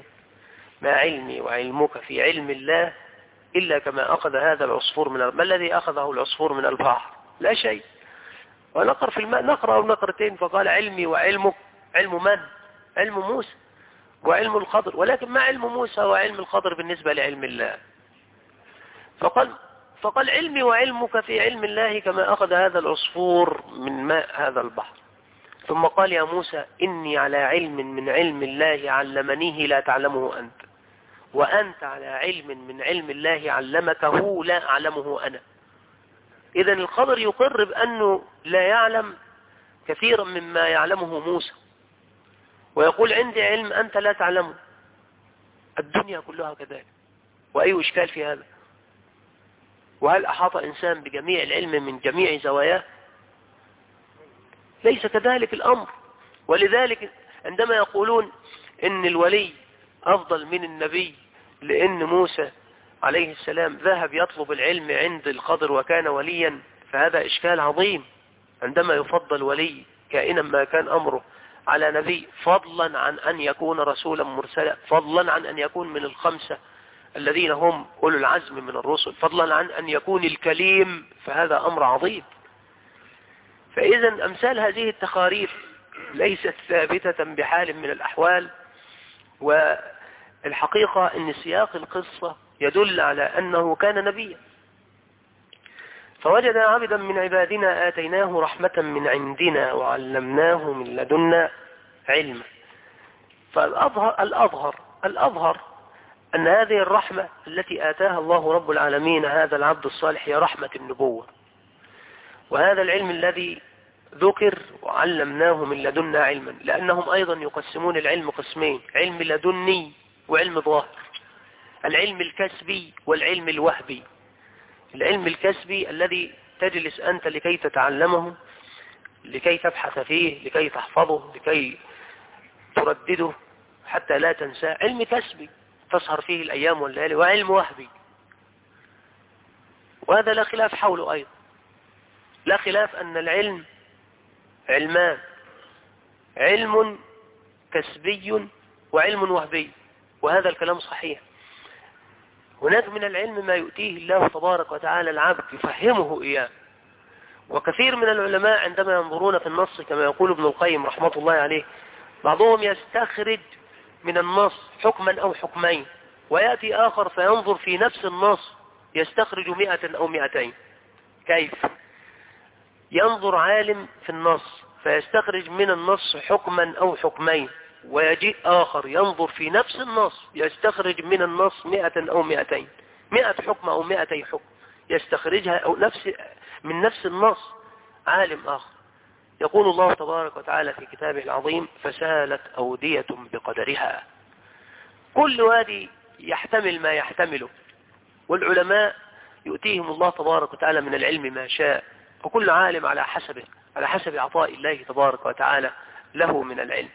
وعلمك في علم الله إلا كما أخذ هذا العصفور من البحر. ما الذي أخذه العصفور من البحر؟ لا شيء. ونقر في الماء نقرة أو نقرتين. فقال: علمي وعلمك، علم من؟ علم موسى وعلم الخضر، ولكن ما علم موسى وعلم الخضر بالنسبة لعلم الله؟ فقال: علمي وعلمك في علم الله كما أخذ هذا العصفور من ماء هذا البحر. ثم قال: يا موسى، إني على علم من علم الله علمنيه لا تعلمه أنت، وأنت على علم من علم الله علمكه لا أعلمه أنا. إذن الخضر يقر بأنه لا يعلم كثيرا مما يعلمه موسى، ويقول: عندي علم أنت لا تعلمه. الدنيا كلها كذلك، وأي إشكال في هذا؟ وهل أحاط إنسان بجميع العلم من جميع زواياه؟ ليس كذلك الأمر. ولذلك عندما يقولون إن الولي أفضل من النبي لأن موسى عليه السلام ذهب يطلب العلم عند الخضر وكان وليا، فهذا إشكال عظيم. عندما يفضل ولي كائنا ما كان أمره على نبي، فضلا عن أن يكون رسولا مرسلا، فضلا عن أن يكون من الخمسة الذين هم أولو العزم من الرسل، فضلا عن أن يكون الكليم، فهذا أمر عظيم. فإذا أمثال هذه التخاريف ليست ثابتة بحال من الأحوال. والحقيقة أن سياق القصة يدل على أنه كان نبيا. فوجد عبدا من عبادنا آتيناه رحمة من عندنا وعلمناه من لدنا علما. فالأظهر أن هذه الرحمة التي آتاها الله رب العالمين هذا العبد الصالح هي رحمة النبوة. وهذا العلم الذي ذكر وعلمناه من لدنا علما، لأنهم أيضا يقسمون العلم قسمين: علم لدني وعلم ظاهر. العلم الكسبي والعلم الوهبي. العلم الكسبي الذي تجلس أنت لكي تتعلمه، لكي تبحث فيه، لكي تحفظه، لكي تردده حتى لا تنساه، علم كسبي تسهر فيه الأيام والليالي، وعلم وهبي، وهذا لا خلاف حوله أيضا. لا خلاف أن العلم علمان، علم كسبي وعلم وهبي، وهذا الكلام صحيح. هناك من العلم ما يؤتيه الله تبارك وتعالى العبد يفهمه إياه. وكثير من العلماء عندما ينظرون في النص كما يقول ابن القيم رحمة الله عليه، بعضهم يستخرج من النص حكما أو حكمين، ويأتي آخر فينظر في نفس النص يستخرج 100 أو 200. كيف؟ ينظر عالم في النص فيستخرج من النص حكما أو حكمين، ويجيء آخر ينظر في نفس النص يستخرج من النص 100 أو 200، 100 حكم أو 200 حكم يستخرجها أو من نفس النص عالم آخر. يقول الله تبارك وتعالى في كتابه العظيم: فسالت أودية بقدرها. كل وادي يحتمل ما يحتمله، والعلماء يؤتيهم الله تبارك وتعالى من العلم ما شاء، وكل عالم على حسب عطاء الله تبارك وتعالى له من العلم.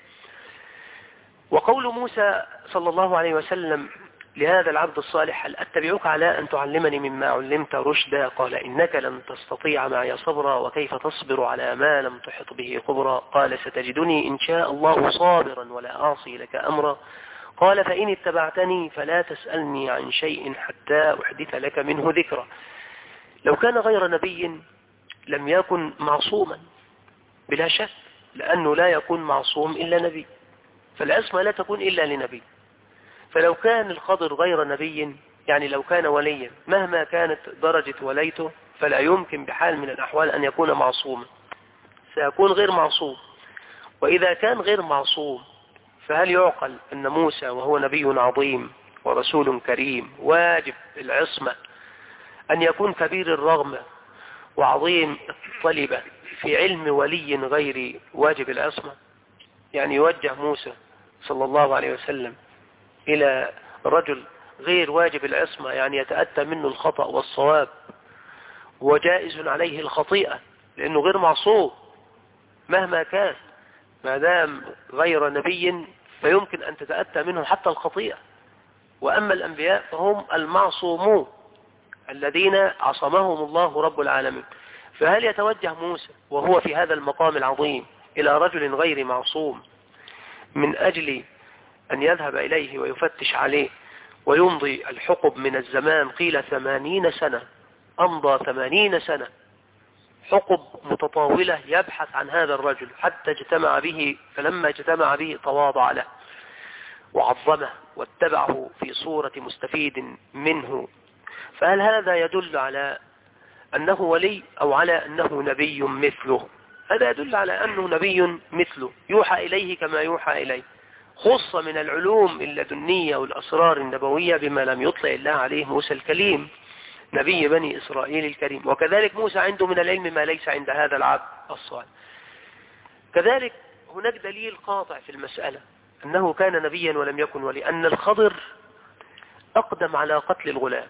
وقول موسى صلى الله عليه وسلم لهذا العبد الصالح: هل أتبعك على أن تعلمني مما علمت رشدا؟ قال: إنك لن تستطيع معي صبرا، وكيف تصبر على ما لم تحط به خبرا؟ قال: ستجدني إن شاء الله صابرا ولا أعصي لك أمرا. قال: فإن اتبعتني فلا تسألني عن شيء حتى أحدث لك منه ذكرا. لو كان غير نبي لم يكن معصوما بلا شك، لأنه لا يكون معصوم إلا نبي، فالعصمة لا تكون إلا لنبي. فلو كان الخضر غير نبي، يعني لو كان وليا مهما كانت درجة وليته، فلا يمكن بحال من الأحوال أن يكون معصوما، سيكون غير معصوم. وإذا كان غير معصوم، فهل يعقل أن موسى وهو نبي عظيم ورسول كريم واجب العصمة أن يكون كبير الرغم وعظيم الطلبة في علم ولي غير واجب العصمة؟ يعني يوجه موسى صلى الله عليه وسلم إلى رجل غير واجب العصمة، يعني يتأتى منه الخطأ والصواب، وجائز عليه الخطيئة لأنه غير معصوم مهما كان، ما دام غير نبي فيمكن أن تتأتى منه حتى الخطيئة. وأما الأنبياء فهم المعصومون الذين عصمهم الله رب العالمين. فهل يتوجه موسى وهو في هذا المقام العظيم إلى رجل غير معصوم من أجل أن يذهب إليه ويفتش عليه ويمضي الحقب من الزمان؟ قيل 80 سنة، أمضى 80 سنة حقب متطاولة يبحث عن هذا الرجل حتى اجتمع به، فلما اجتمع به تواضع له وعظمه واتبعه في صورة مستفيد منه. فهل هذا يدل على أنه ولي أو على أنه نبي مثله؟ هذا يدل على أنه نبي مثله، يوحى إليه كما يوحى إليه، خص من العلوم اللدنية والأسرار النبوية بما لم يطلع الله عليه موسى الكليم نبي بني إسرائيل الكريم. وكذلك موسى عنده من العلم ما ليس عند هذا العبد الصالح. كذلك هناك دليل قاطع في المسألة أنه كان نبيا ولم يكن ولي، أن الخضر أقدم على قتل الغلام،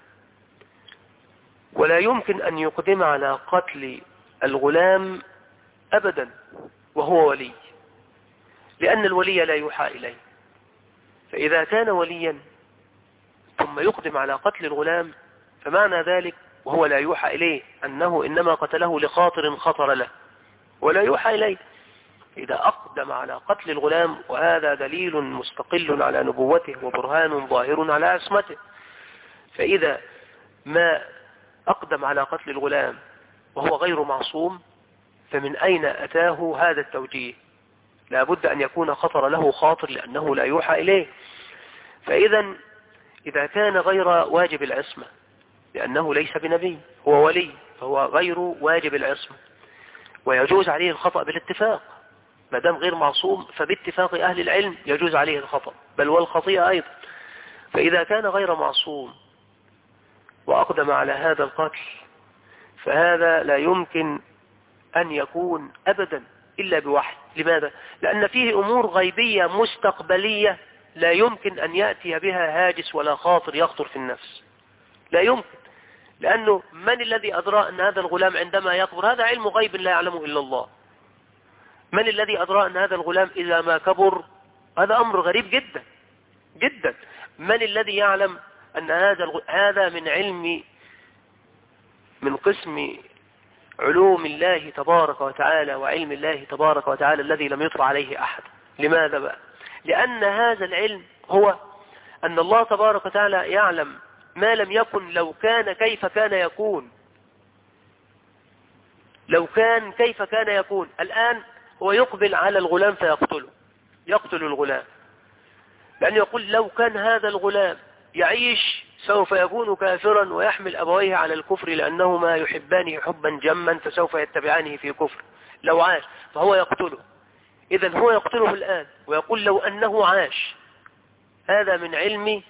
ولا يمكن أن يقدم على قتل الغلام أبدا وهو ولي، لأن الولي لا يوحى إليه. فإذا كان وليا ثم يقدم على قتل الغلام، فمعنى ذلك وهو لا يوحى إليه أنه إنما قتله لخاطر خطر له ولا يوحى إليه. إذا أقدم على قتل الغلام، وهذا دليل مستقل على نبوته وبرهان ظاهر على عصمته، فإذا ما أقدم على قتل الغلام وهو غير معصوم، فمن أين أتاه هذا التوجيه؟ لا بد أن يكون خطر له خاطر لأنه لا يوحى إليه. فإذا إذا كان غير واجب العصمة لأنه ليس بنبي، هو ولي، فهو غير واجب العصمة ويجوز عليه الخطأ بالاتفاق، ما دام غير معصوم فباتفاق أهل العلم يجوز عليه الخطأ بل والخطيئة أيضا. فإذا كان غير معصوم وأقدم على هذا القتل، فهذا لا يمكن أن يكون أبدا إلا بوحي. لماذا؟ لأن فيه أمور غيبية مستقبلية لا يمكن أن يأتي بها هاجس ولا خاطر يخطر في النفس، لا يمكن، لأنه من الذي أدرى أن هذا الغلام عندما يكبر؟ هذا علم غيب لا يعلمه إلا الله. من الذي أدرى أن هذا الغلام إذا ما كبر؟ هذا أمر غريب جدا جدا. من الذي يعلم أن هذا من قسم علوم الله تبارك وتعالى وعلم الله تبارك وتعالى الذي لم يطرأ عليه أحد. لماذا بقى؟ لأن هذا العلم هو أن الله تبارك وتعالى يعلم ما لم يكن لو كان كيف كان يكون. لو كان كيف كان يكون. الآن هو يقبل على الغلام فيقتله، يقتل الغلام، لأنه يقول لو كان هذا الغلام يعيش سوف يكون كافرا ويحمل أبويه على الكفر لأنهما يحبانه حبا جما فسوف يتبعانه في كفر. لو عاش فهو يقتله. إذن هو يقتله الآن ويقول لو أنه عاش. هذا من علم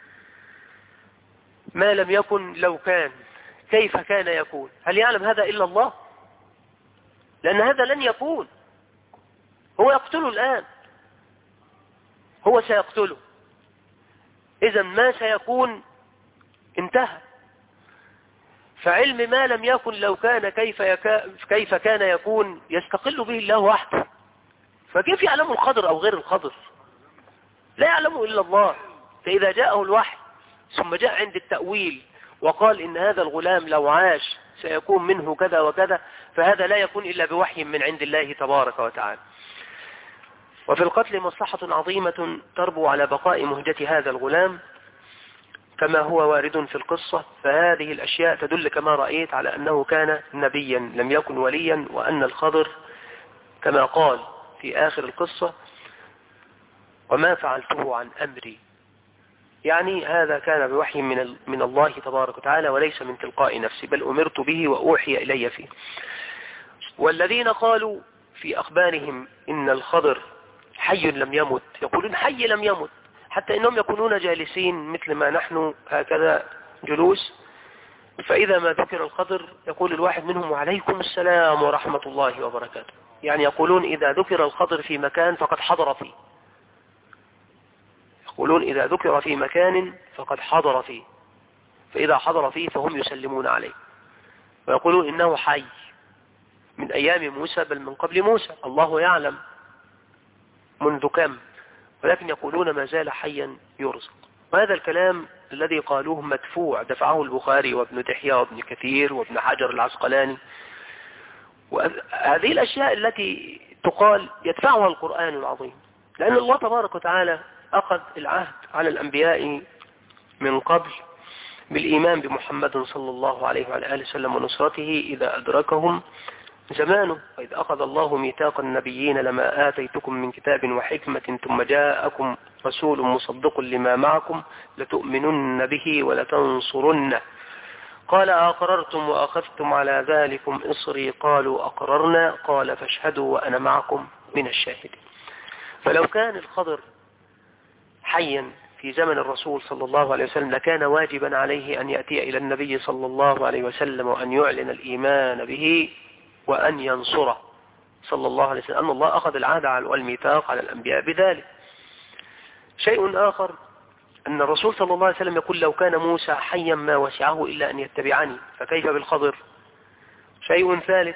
ما لم يكن لو كان كيف كان يكون. هل يعلم هذا إلا الله؟ لأن هذا لن يكون. هو يقتله الآن، هو سيقتله. إذن ما سيكون انتهى. فعلم ما لم يكن لو كان كيف كان يكون يستقل به الله وحده. فكيف يعلم القدر أو غير القدر؟ لا يعلمه إلا الله. فإذا جاءه الوحي ثم جاء عند التأويل وقال إن هذا الغلام لو عاش سيكون منه كذا وكذا، فهذا لا يكون إلا بوحي من عند الله تبارك وتعالى. وفي القتل مصلحة عظيمة تربو على بقاء مهجة هذا الغلام كما هو وارد في القصة. فهذه الأشياء تدل كما رأيت على أنه كان نبيا لم يكن وليا، وأن الخضر كما قال في آخر القصة وما فعلته عن أمري، يعني هذا كان بوحي من الله تبارك وتعالى وليس من تلقاء نفسي، بل أمرت به وأوحي إلي فيه. والذين قالوا في أخبارهم إن الخضر حي لم يمت، يقولون حي لم يمت، حتى إنهم يكونون جالسين مثل ما نحن هكذا جلوس، فإذا ما ذكر الخضر يقول الواحد منهم وعليكم السلام ورحمة الله وبركاته. يعني يقولون إذا ذكر الخضر في مكان فقد حضر فيه، يقولون إذا ذكر في مكان فقد حضر فيه، فإذا حضر فيه فهم يسلمون عليه، ويقولون إنه حي من أيام موسى بل من قبل موسى، الله يعلم منذ كم، ولكن يقولون ما زال حيا يرزق. وهذا الكلام الذي قالوه مدفوع، دفعه البخاري وابن دحية وابن كثير وابن حجر العسقلاني. وهذه الأشياء التي تقال يدفعها القرآن العظيم، لأن الله تبارك وتعالى أخذ العهد على الأنبياء من قبل بالإيمان بمحمد صلى الله عليه وعلى آله وسلم ونصرته إذا أدركهم زمانه. وإذ أخذ الله ميثاق النبيين لما آتيتكم من كتاب وحكمة ثم جاءكم رسول مصدق لما معكم لتؤمنن به ولتنصرنه قال أقررتم وأخذتم على ذلكم إصري قالوا أقررنا قال فاشهدوا وأنا معكم من الشاهدين. فلو كان الخضر حيا في زمن الرسول صلى الله عليه وسلم لكان واجبا عليه أن يأتي إلى النبي صلى الله عليه وسلم وأن يعلن الإيمان به وأن ينصره صلى الله عليه وسلم، أن الله أخذ العهد والميثاق على الأنبياء بذلك. شيء آخر أن الرسول صلى الله عليه وسلم يقول لو كان موسى حيا ما وسعه إلا أن يتبعني، فكيف بالخضر؟ شيء ثالث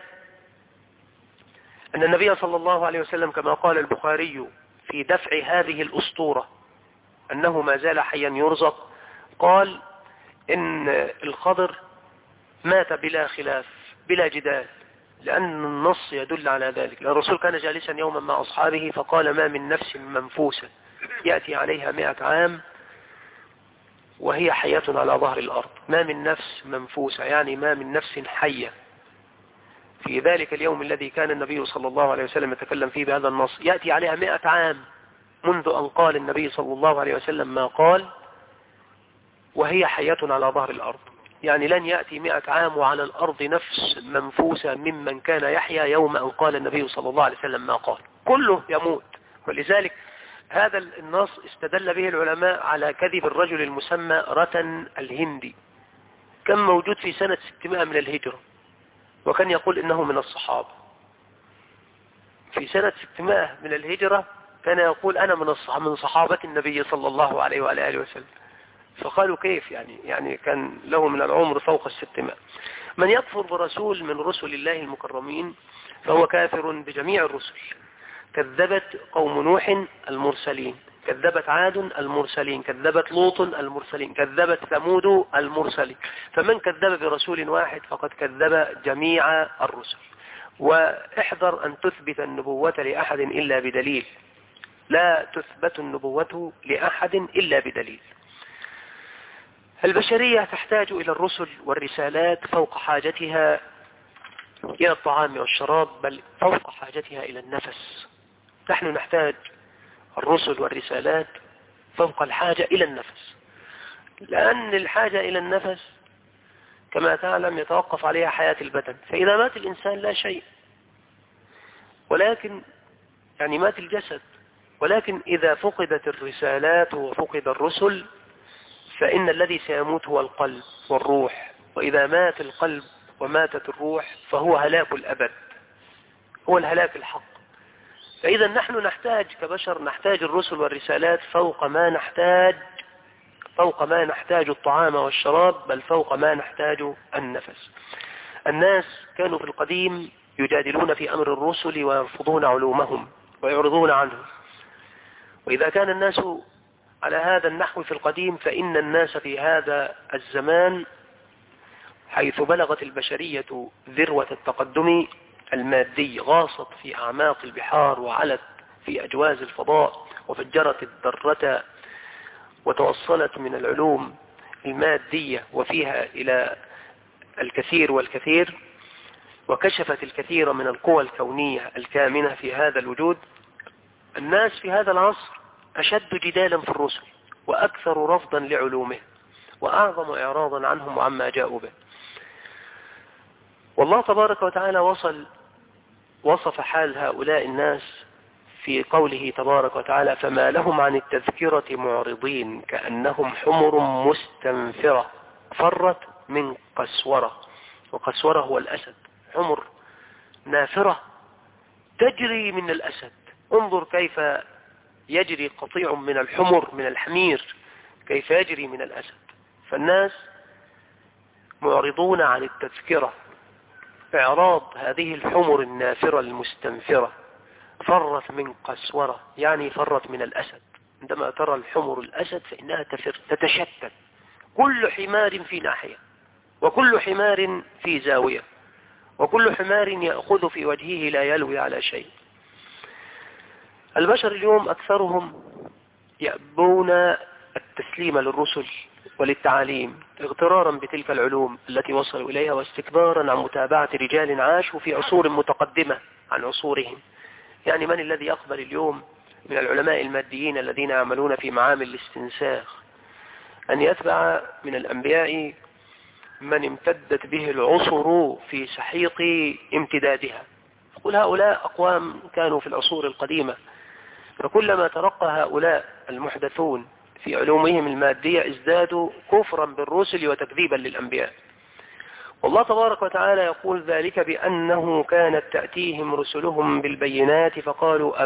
أن النبي صلى الله عليه وسلم كما قال البخاري في دفع هذه الأسطورة أنه ما زال حيا يرزق، قال إن الخضر مات بلا خلاف بلا جدال، لأن النص يدل على ذلك. الرسول كان جالسا يوما مع أصحابه فقال ما من نفس منفوسة يأتي عليها 100 عام وهي حياة على ظهر الأرض. ما من نفس منفوسة يعني ما من نفس حية. في ذلك اليوم الذي كان النبي صلى الله عليه وسلم يتكلم فيه بهذا النص يأتي عليها 100 عام منذ أن قال النبي صلى الله عليه وسلم ما قال وهي حياة على ظهر الأرض، يعني لن يأتي 100 عام وعلى الأرض نفس منفوسة ممن كان يحيا يوم أن قال النبي صلى الله عليه وسلم ما قال، كله يموت. ولذلك هذا النص استدل به العلماء على كذب الرجل المسمى رتن الهندي، كان موجود في سنة 600 من الهجرة، وكان يقول إنه من الصحابة. في سنة 600 من الهجرة كان يقول أنا من صحابة النبي صلى الله عليه وآله وسلم. فقالوا كيف يعني كان له من العمر فوق 600. من يكفر برسول من رسل الله المكرمين فهو كافر بجميع الرسل. كذبت قوم نوح المرسلين كذبت عاد المرسلين، كذبت لوط المرسلين، كذبت ثمود المرسلين. فمن كذب برسول واحد فقد كذب جميع الرسل. واحذر أن تثبت النبوة لأحد إلا بدليل، لا تثبت النبوة لأحد إلا بدليل. البشرية تحتاج إلى الرسل والرسالات فوق حاجتها إلى الطعام والشراب، بل فوق حاجتها إلى النفس. نحن نحتاج الرسل والرسالات فوق الحاجة إلى النفس، لأن الحاجة إلى النفس كما تعلم يتوقف عليها حياة البدن، فإذا مات الإنسان لا شيء، ولكن يعني مات الجسد. ولكن إذا فقدت الرسالات وفقد الرسل فإن الذي سيموت هو القلب والروح، وإذا مات القلب وماتت الروح فهو هلاك الأبد، هو الهلاك الحق. فإذا نحن نحتاج كبشر، نحتاج الرسل والرسالات فوق ما نحتاج الطعام والشراب، بل فوق ما نحتاج النفس. الناس كانوا في القديم يجادلون في أمر الرسل ويرفضون علومهم ويعرضون عنهم. وإذا كان الناس على هذا النحو في القديم، فإن الناس في هذا الزمان حيث بلغت البشرية ذروة التقدم المادي، غاصت في أعماق البحار وعلت في أجواز الفضاء وفجرت الذرة وتوصلت من العلوم المادية وفيها إلى الكثير والكثير، وكشفت الكثير من القوى الكونية الكامنة في هذا الوجود. الناس في هذا العصر أشد جدالا في الرسل، وأكثر رفضا لعلومه، وأعظم إعراضا عنهم وعما جاءوا به. والله تبارك وتعالى وصف حال هؤلاء الناس في قوله تبارك وتعالى: فما لهم عن التذكرة معرضين كأنهم حمر مستنفرة فرت من قسورة. وقسورة هو الأسد، حمر نافرة تجري من الأسد. انظر كيف يجري قطيع من الحمر، من الحمير، كيف يجري من الأسد. فالناس معرضون عن التذكرة، إعراض هذه الحمر النافرة المستنفرة. فرت من قسورة يعني فرت من الأسد. عندما ترى الحمر الأسد فإنها تتشتت، كل حمار في ناحية، وكل حمار في زاوية، وكل حمار يأخذ في وجهه لا يلوي على شيء. البشر اليوم أكثرهم يأبون التسليم للرسل وللتعاليم، اغترارا بتلك العلوم التي وصلوا إليها، واستكبارا عن متابعة رجال عاشوا في عصور متقدمة عن عصورهم. يعني من الذي يقبل اليوم من العلماء الماديين الذين يعملون في معامل الاستنساخ أن يتبع من الأنبياء من امتدت به العصر في سحيق امتدادها؟ يقول هؤلاء أقوام كانوا في العصور القديمة، فكلما ترقى هؤلاء المحدثون في علومهم المادية ازدادوا كفرا بالرسل وتكذيبا للأنبياء. والله تبارك وتعالى يقول ذلك بأنه كانت تأتيهم رسلهم بالبينات فقالوا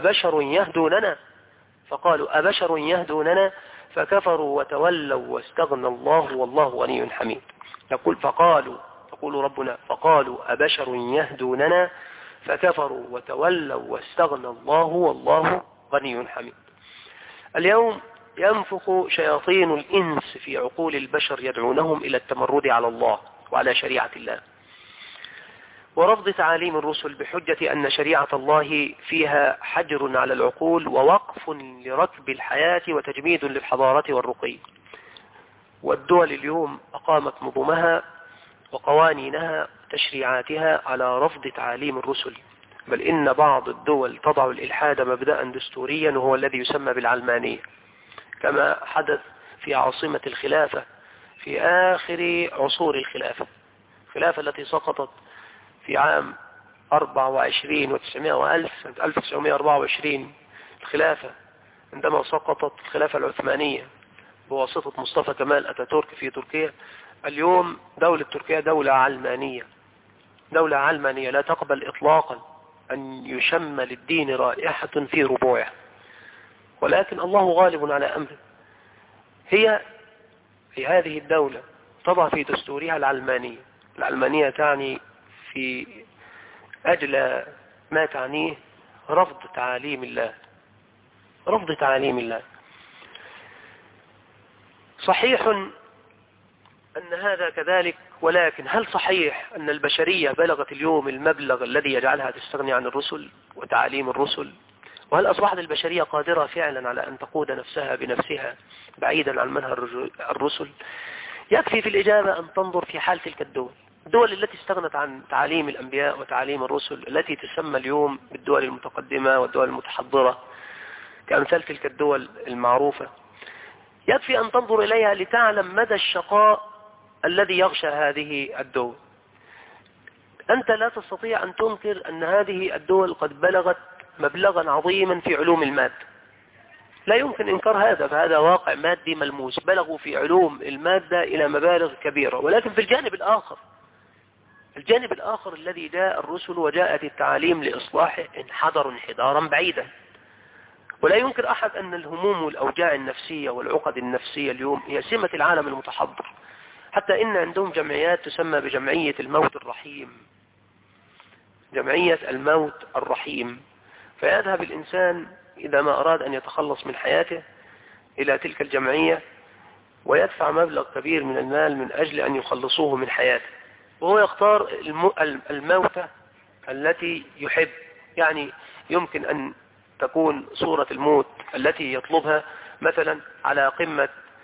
أبشر يهدوننا فكفروا وتولوا واستغنى الله والله غني حميد. يقول ربنا فقالوا أبشر يهدوننا فكفروا وتولوا واستغنى الله والله غني حميد. اليوم ينفخ شياطين الإنس في عقول البشر يدعونهم إلى التمرد على الله وعلى شريعة الله، ورفض تعاليم الرسل بحجة أن شريعة الله فيها حجر على العقول ووقف لركب الحياة وتجميد للحضارة والرقي. والدول اليوم أقامت نظمها وقوانينها وتشريعاتها على رفض تعاليم الرسل، بل إن بعض الدول تضع الإلحاد مبدأ دستوريا وهو الذي يسمى بالعلمانية، كما حدث في عاصمة الخلافة في آخر عصور الخلافة التي سقطت في عام 24 و900 سنة 1924. الخلافة عندما سقطت الخلافة العثمانية بواسطة مصطفى كمال أتاتورك في تركيا، اليوم دولة تركيا دولة علمانية لا تقبل إطلاقا أن يشم للدين رائحة في ربوعها، ولكن الله غالب على أمره. هي في هذه الدولة تضع في دستورها العلمانية تعني في أجل ما تعنيه رفض تعاليم الله. صحيح أن هذا كذلك، ولكن هل صحيح أن البشرية بلغت اليوم المبلغ الذي يجعلها تستغني عن الرسل وتعاليم الرسل؟ وهل أصبحت البشرية قادرة فعلا على أن تقود نفسها بنفسها بعيدا عن منهج الرسل؟ يكفي في الإجابة أن تنظر في حال تلك الدول التي استغنت عن تعاليم الأنبياء وتعاليم الرسل، التي تسمى اليوم بالدول المتقدمة والدول المتحضرة كأمثال تلك الدول المعروفة. يكفي أن تنظر إليها لتعلم مدى الشقاء الذي يغشى هذه الدول. أنت لا تستطيع أن تنكر أن هذه الدول قد بلغت مبلغا عظيما في علوم المادة، لا يمكن إنكار هذا، فهذا واقع مادي ملموس، بلغوا في علوم المادة إلى مبالغ كبيرة. ولكن في الجانب الآخر الذي جاء الرسل وجاءت التعاليم لإصلاحه انحدروا انحدارا بعيدا. ولا ينكر أحد أن الهموم والأوجاع النفسية والعقد النفسية اليوم هي سمة العالم المتحضر، حتى إن عندهم جمعيات تسمى بجمعية الموت الرحيم، جمعية الموت الرحيم. فيذهب الإنسان إذا ما أراد أن يتخلص من حياته إلى تلك الجمعية ويدفع مبلغ كبير من المال من أجل أن يخلصوه من حياته، وهو يختار الموتة التي يحب. يعني يمكن أن تكون صورة الموت التي يطلبها مثلا على قمة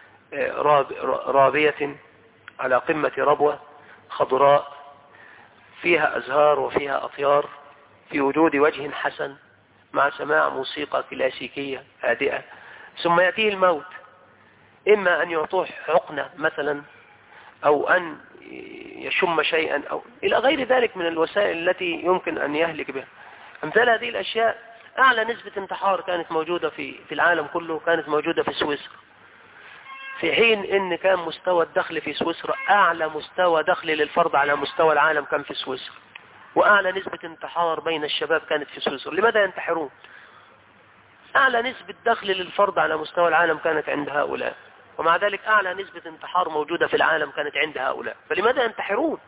رابية، على قمة ربوة خضراء فيها أزهار وفيها أطيار، في وجود وجه حسن مع سماع موسيقى كلاسيكية هادئة، ثم يأتيه الموت، إما أن يعطوه حقنة مثلا أو أن يشم شيئا أو إلى غير ذلك من الوسائل التي يمكن أن يهلك بها. أمثال هذه الأشياء. أعلى نسبة انتحار كانت موجودة في العالم كله كانت موجودة في سويسرا، في حين إن كان مستوى الدخل في سويسرا أعلى مستوى دخل للفرد على مستوى العالم كان في سويسرا، وأعلى نسبة انتحار بين الشباب كانت في سويسرا. لماذا ينتحرون؟ أعلى نسبة دخل للفرد على مستوى العالم كانت عند هؤلاء، ومع ذلك أعلى نسبة انتحار موجودة في العالم كانت عند هؤلاء. فلماذا ينتحرون؟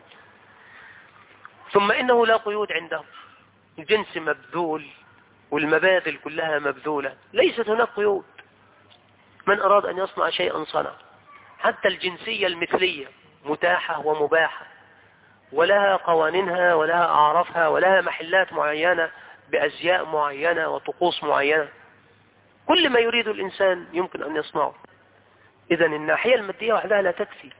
ثم إنه لا قيود عندهم، الجنس مبذول والمبادل كلها مبذولة، ليست هناك قيود. من أراد أن يصنع شيئا صنع. حتى الجنسية المثلية متاحة ومباحة، ولها قوانينها ولها أعرافها ولها محلات معينة بأزياء معينة وطقوس معينة. كل ما يريد الإنسان يمكن أن يصنعه. إذن الناحية المادية وحدها لا تكفي،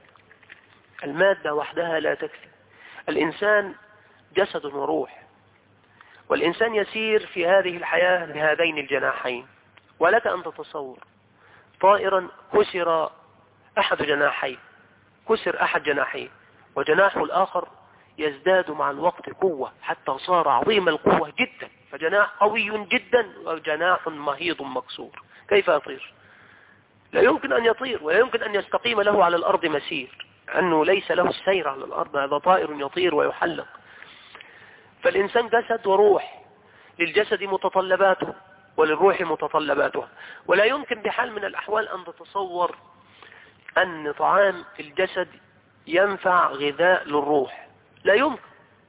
المادة وحدها لا تكفي. الإنسان جسد وروح، والإنسان يسير في هذه الحياة بهذين الجناحين. ولك أن تتصور طائرا كسر أحد جناحيه، كسر أحد جناحيه، وجناحه الآخر يزداد مع الوقت قوة حتى صار عظيم القوة جدا، فجناح قوي جدا وجناح مهيض مكسور، كيف يطير؟ لا يمكن أن يطير، ولا يمكن أن يستقيم له على الأرض مسير، أنه ليس له السير على الأرض، هذا طائر يطير ويحلق. فالإنسان جسد وروح، للجسد متطلباته وللروح متطلباتها. ولا يمكن بحال من الأحوال أن تتصور أن طعام الجسد ينفع غذاء للروح، لا يمكن.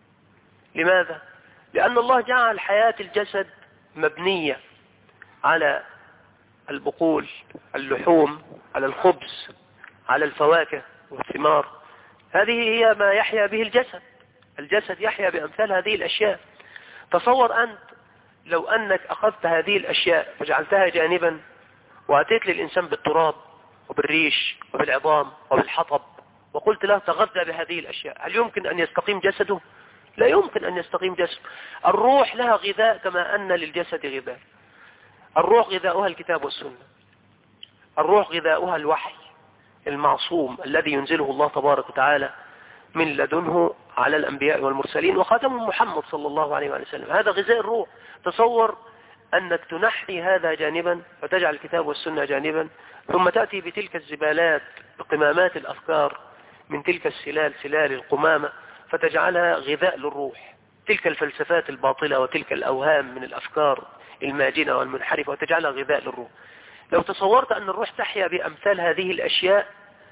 لماذا؟ لأن الله جعل حياة الجسد مبنية على البقول، اللحوم، على الخبز، على الفواكه والثمار. هذه هي ما يحيا به الجسد. الجسد يحيا بأمثال هذه الأشياء. تصور أنت لو أنك أخذت هذه الأشياء وجعلتها جانبا وأتيت للإنسان بالتراب وبالريش وبالعظام وبالحطب وقلت له تغذى بهذه الأشياء، هل يمكن أن يستقيم جسده؟ لا يمكن أن يستقيم جسده. الروح لها غذاء كما أن للجسد غذاء. الروح غذاؤها الكتاب والسنة، الروح غذاؤها الوحي المعصوم الذي ينزله الله تبارك وتعالى من لدنه على الأنبياء والمرسلين وخاتمهم محمد صلى الله عليه وسلم. هذا غذاء الروح. تصور أنك تنحي هذا جانبا وتجعل الكتاب والسنة جانبا، ثم تأتي بتلك الزبالات بقمامات الأفكار من تلك السلال، سلال القمامة، فتجعلها غذاء للروح، تلك الفلسفات الباطلة وتلك الأوهام من الأفكار الماجنة والمنحرفة وتجعلها غذاء للروح. لو تصورت أن الروح تحيا بأمثال هذه الأشياء،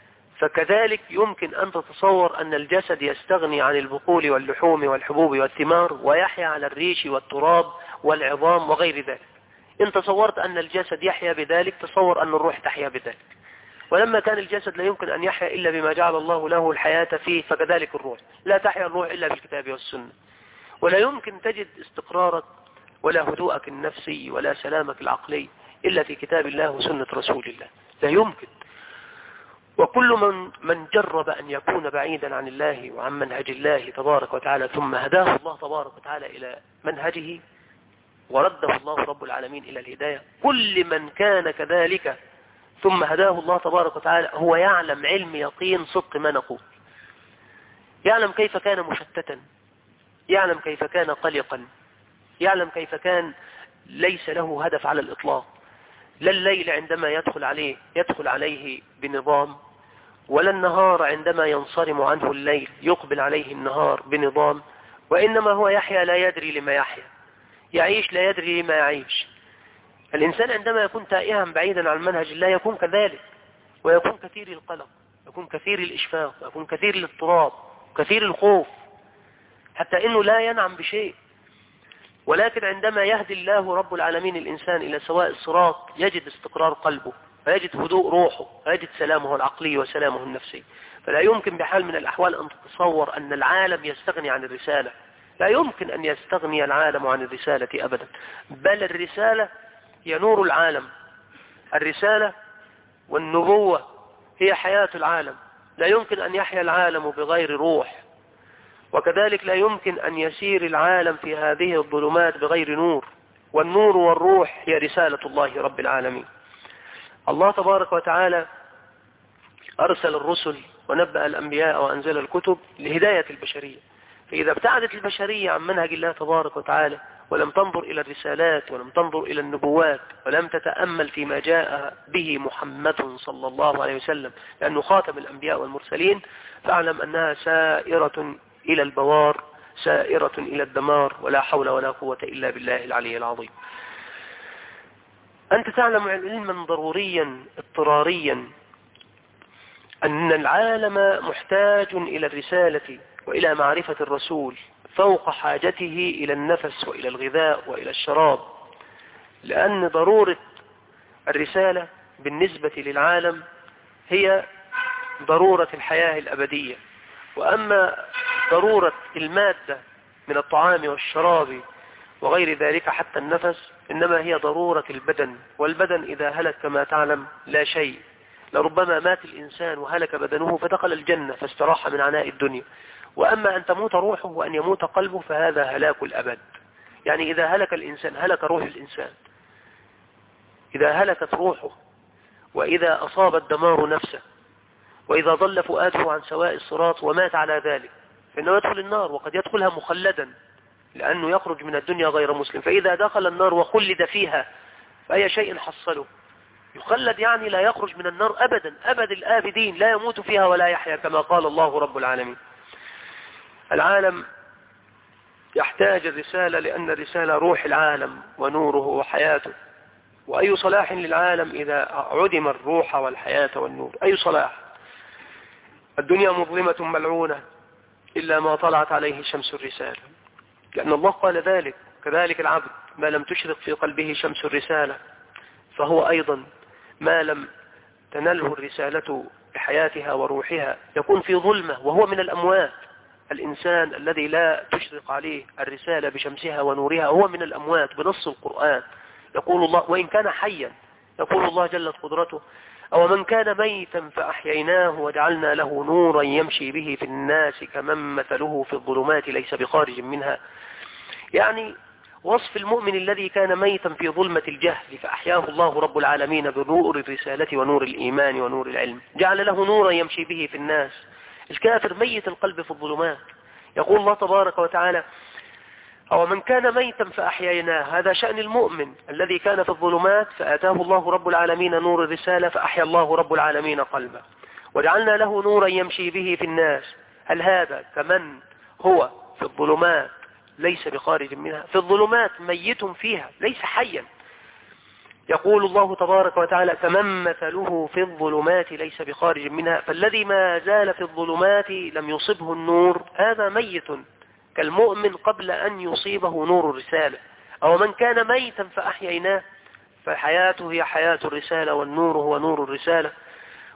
فكذلك يمكن أن تتصور أن الجسد يستغني عن البقول واللحوم والحبوب والثمار ويحيا على الريش والتراب والعظام وغير ذلك. إن تصورت أن الجسد يحيا بذلك، تصور أن الروح تحيا بذلك. ولما كان الجسد لا يمكن أن يحيا إلا بما جعل الله له الحياة فيه، فكذلك الروح لا تحيا الروح إلا بالكتاب والسنة. ولا يمكن تجد استقرارك ولا هدوءك النفسي ولا سلامك العقلي إلا في كتاب الله وسنة رسول الله، لا يمكن. وكل من جرب أن يكون بعيدا عن الله وعن منهج الله تبارك وتعالى ثم هداه الله تبارك وتعالى إلى منهجه ورده الله رب العالمين إلى الهداية، كل من كان كذلك ثم هداه الله تبارك وتعالى هو يعلم علم يقين صدق ما نقول، يعلم كيف كان مشتتا، يعلم كيف كان قلقا، يعلم كيف كان ليس له هدف على الإطلاق، لا الليل عندما يدخل عليه بنظام، ولا النهار عندما ينصرم عنه الليل يقبل عليه النهار بنظام، وإنما هو يحيا لا يدري لما يحيا، يعيش لا يدري لما يعيش. الإنسان عندما يكون تائها بعيدا عن منهج الله يكون كذلك، ويكون كثير القلق، يكون كثير الإشفاق، يكون كثير الاضطراب، كثير الخوف، حتى إنه لا ينعم بشيء. ولكن عندما يهدي الله رب العالمين الإنسان إلى سواء الصراط يجد استقرار قلبه، ويجد هدوء روحه، ويجد سلامه العقلي وسلامه النفسي. فلا يمكن بحال من الأحوال أن تتصور أن العالم يستغني عن الرسالة، لا يمكن أن يستغني العالم عن الرسالة أبدا، بل الرسالة هي نور العالم، الرسالة والنبوة هي حياة العالم. لا يمكن أن يحيا العالم بغير روح، وكذلك لا يمكن أن يسير العالم في هذه الظلمات بغير نور، والنور والروح هي رسالة الله رب العالمين. الله تبارك وتعالى أرسل الرسل ونبأ الأنبياء وأنزل الكتب لهداية البشرية، فإذا ابتعدت البشرية عن منهج الله تبارك وتعالى ولم تنظر إلى الرسالات ولم تنظر إلى النبوات ولم تتأمل فيما جاء به محمد صلى الله عليه وسلم لأنه خاتم الأنبياء والمرسلين، فاعلم أنها سائرة إلى البوار، سائرة إلى الدمار، ولا حول ولا قوة إلا بالله العلي العظيم. أنت تعلم علما ضروريا اضطراريا أن العالم محتاج إلى الرسالة وإلى معرفة الرسول فوق حاجته إلى النفس وإلى الغذاء وإلى الشراب، لأن ضرورة الرسالة بالنسبة للعالم هي ضرورة الحياة الأبدية، وأما ضرورة المادة من الطعام والشراب وغير ذلك حتى النفس إنما هي ضرورة البدن، والبدن إذا هلك كما تعلم لا شيء، لربما مات الإنسان وهلك بدنه فدخل الجنة فاستراح من عناء الدنيا، وأما أن تموت روحه وأن يموت قلبه فهذا هلاك الأبد. يعني إذا هلك الإنسان هلك روح الإنسان، إذا هلكت روحه وإذا أصاب الدمار نفسه وإذا ضل فؤاده عن سواء الصراط ومات على ذلك فإنه يدخل النار، وقد يدخلها مخلدا لأنه يخرج من الدنيا غير مسلم. فإذا دخل النار وخلد فيها فأي شيء حصله، يخلد يعني لا يخرج من النار أبدا أبد الآبدين، لا يموت فيها ولا يحيا كما قال الله رب العالمين. العالم يحتاج الرسالة لأن الرسالة روح العالم ونوره وحياته، وأي صلاح للعالم إذا عدم الروح والحياة والنور؟ أي صلاح؟ الدنيا مظلمة ملعونة إلا ما طلعت عليه شمس الرسالة، لأن الله قال ذلك. كذلك العبد ما لم تشرق في قلبه شمس الرسالة فهو أيضا ما لم تنله الرسالة بحياتها وروحها يكون في ظلمة وهو من الأموات. الإنسان الذي لا تشرق عليه الرسالة بشمسها ونورها هو من الأموات بنص القرآن. يقول الله وإن كان حيا، يقول الله جلت قدرته أو من كان ميتا فأحييناه وجعلنا له نورا يمشي به في الناس كمن مثله في الظلمات ليس بخارج منها. يعني وصف المؤمن الذي كان ميتا في ظلمة الجهل فأحياه الله رب العالمين بنور الرسالة ونور الإيمان ونور العلم، جعل له نورا يمشي به في الناس. الكافر ميت القلب في الظلمات. يقول الله تبارك وتعالى أو من كان ميتا فأحييناه، هذا شأن المؤمن الذي كان في الظلمات فآتاه الله رب العالمين نور الرسالة فأحيا الله رب العالمين قلبه وجعلنا له نورا يمشي به في الناس. هل هذا كمن هو في الظلمات ليس بخارج منها؟ في الظلمات ميت فيها ليس حيا. يقول الله تبارك وتعالى كمن مثله في الظلمات ليس بخارج منها، فالذي ما زال في الظلمات لم يصبه النور هذا ميت كالمؤمن قبل أن يصيبه نور الرسالة. أو من كان ميتا فأحييناه، فحياته هي حياة الرسالة والنور هو نور الرسالة.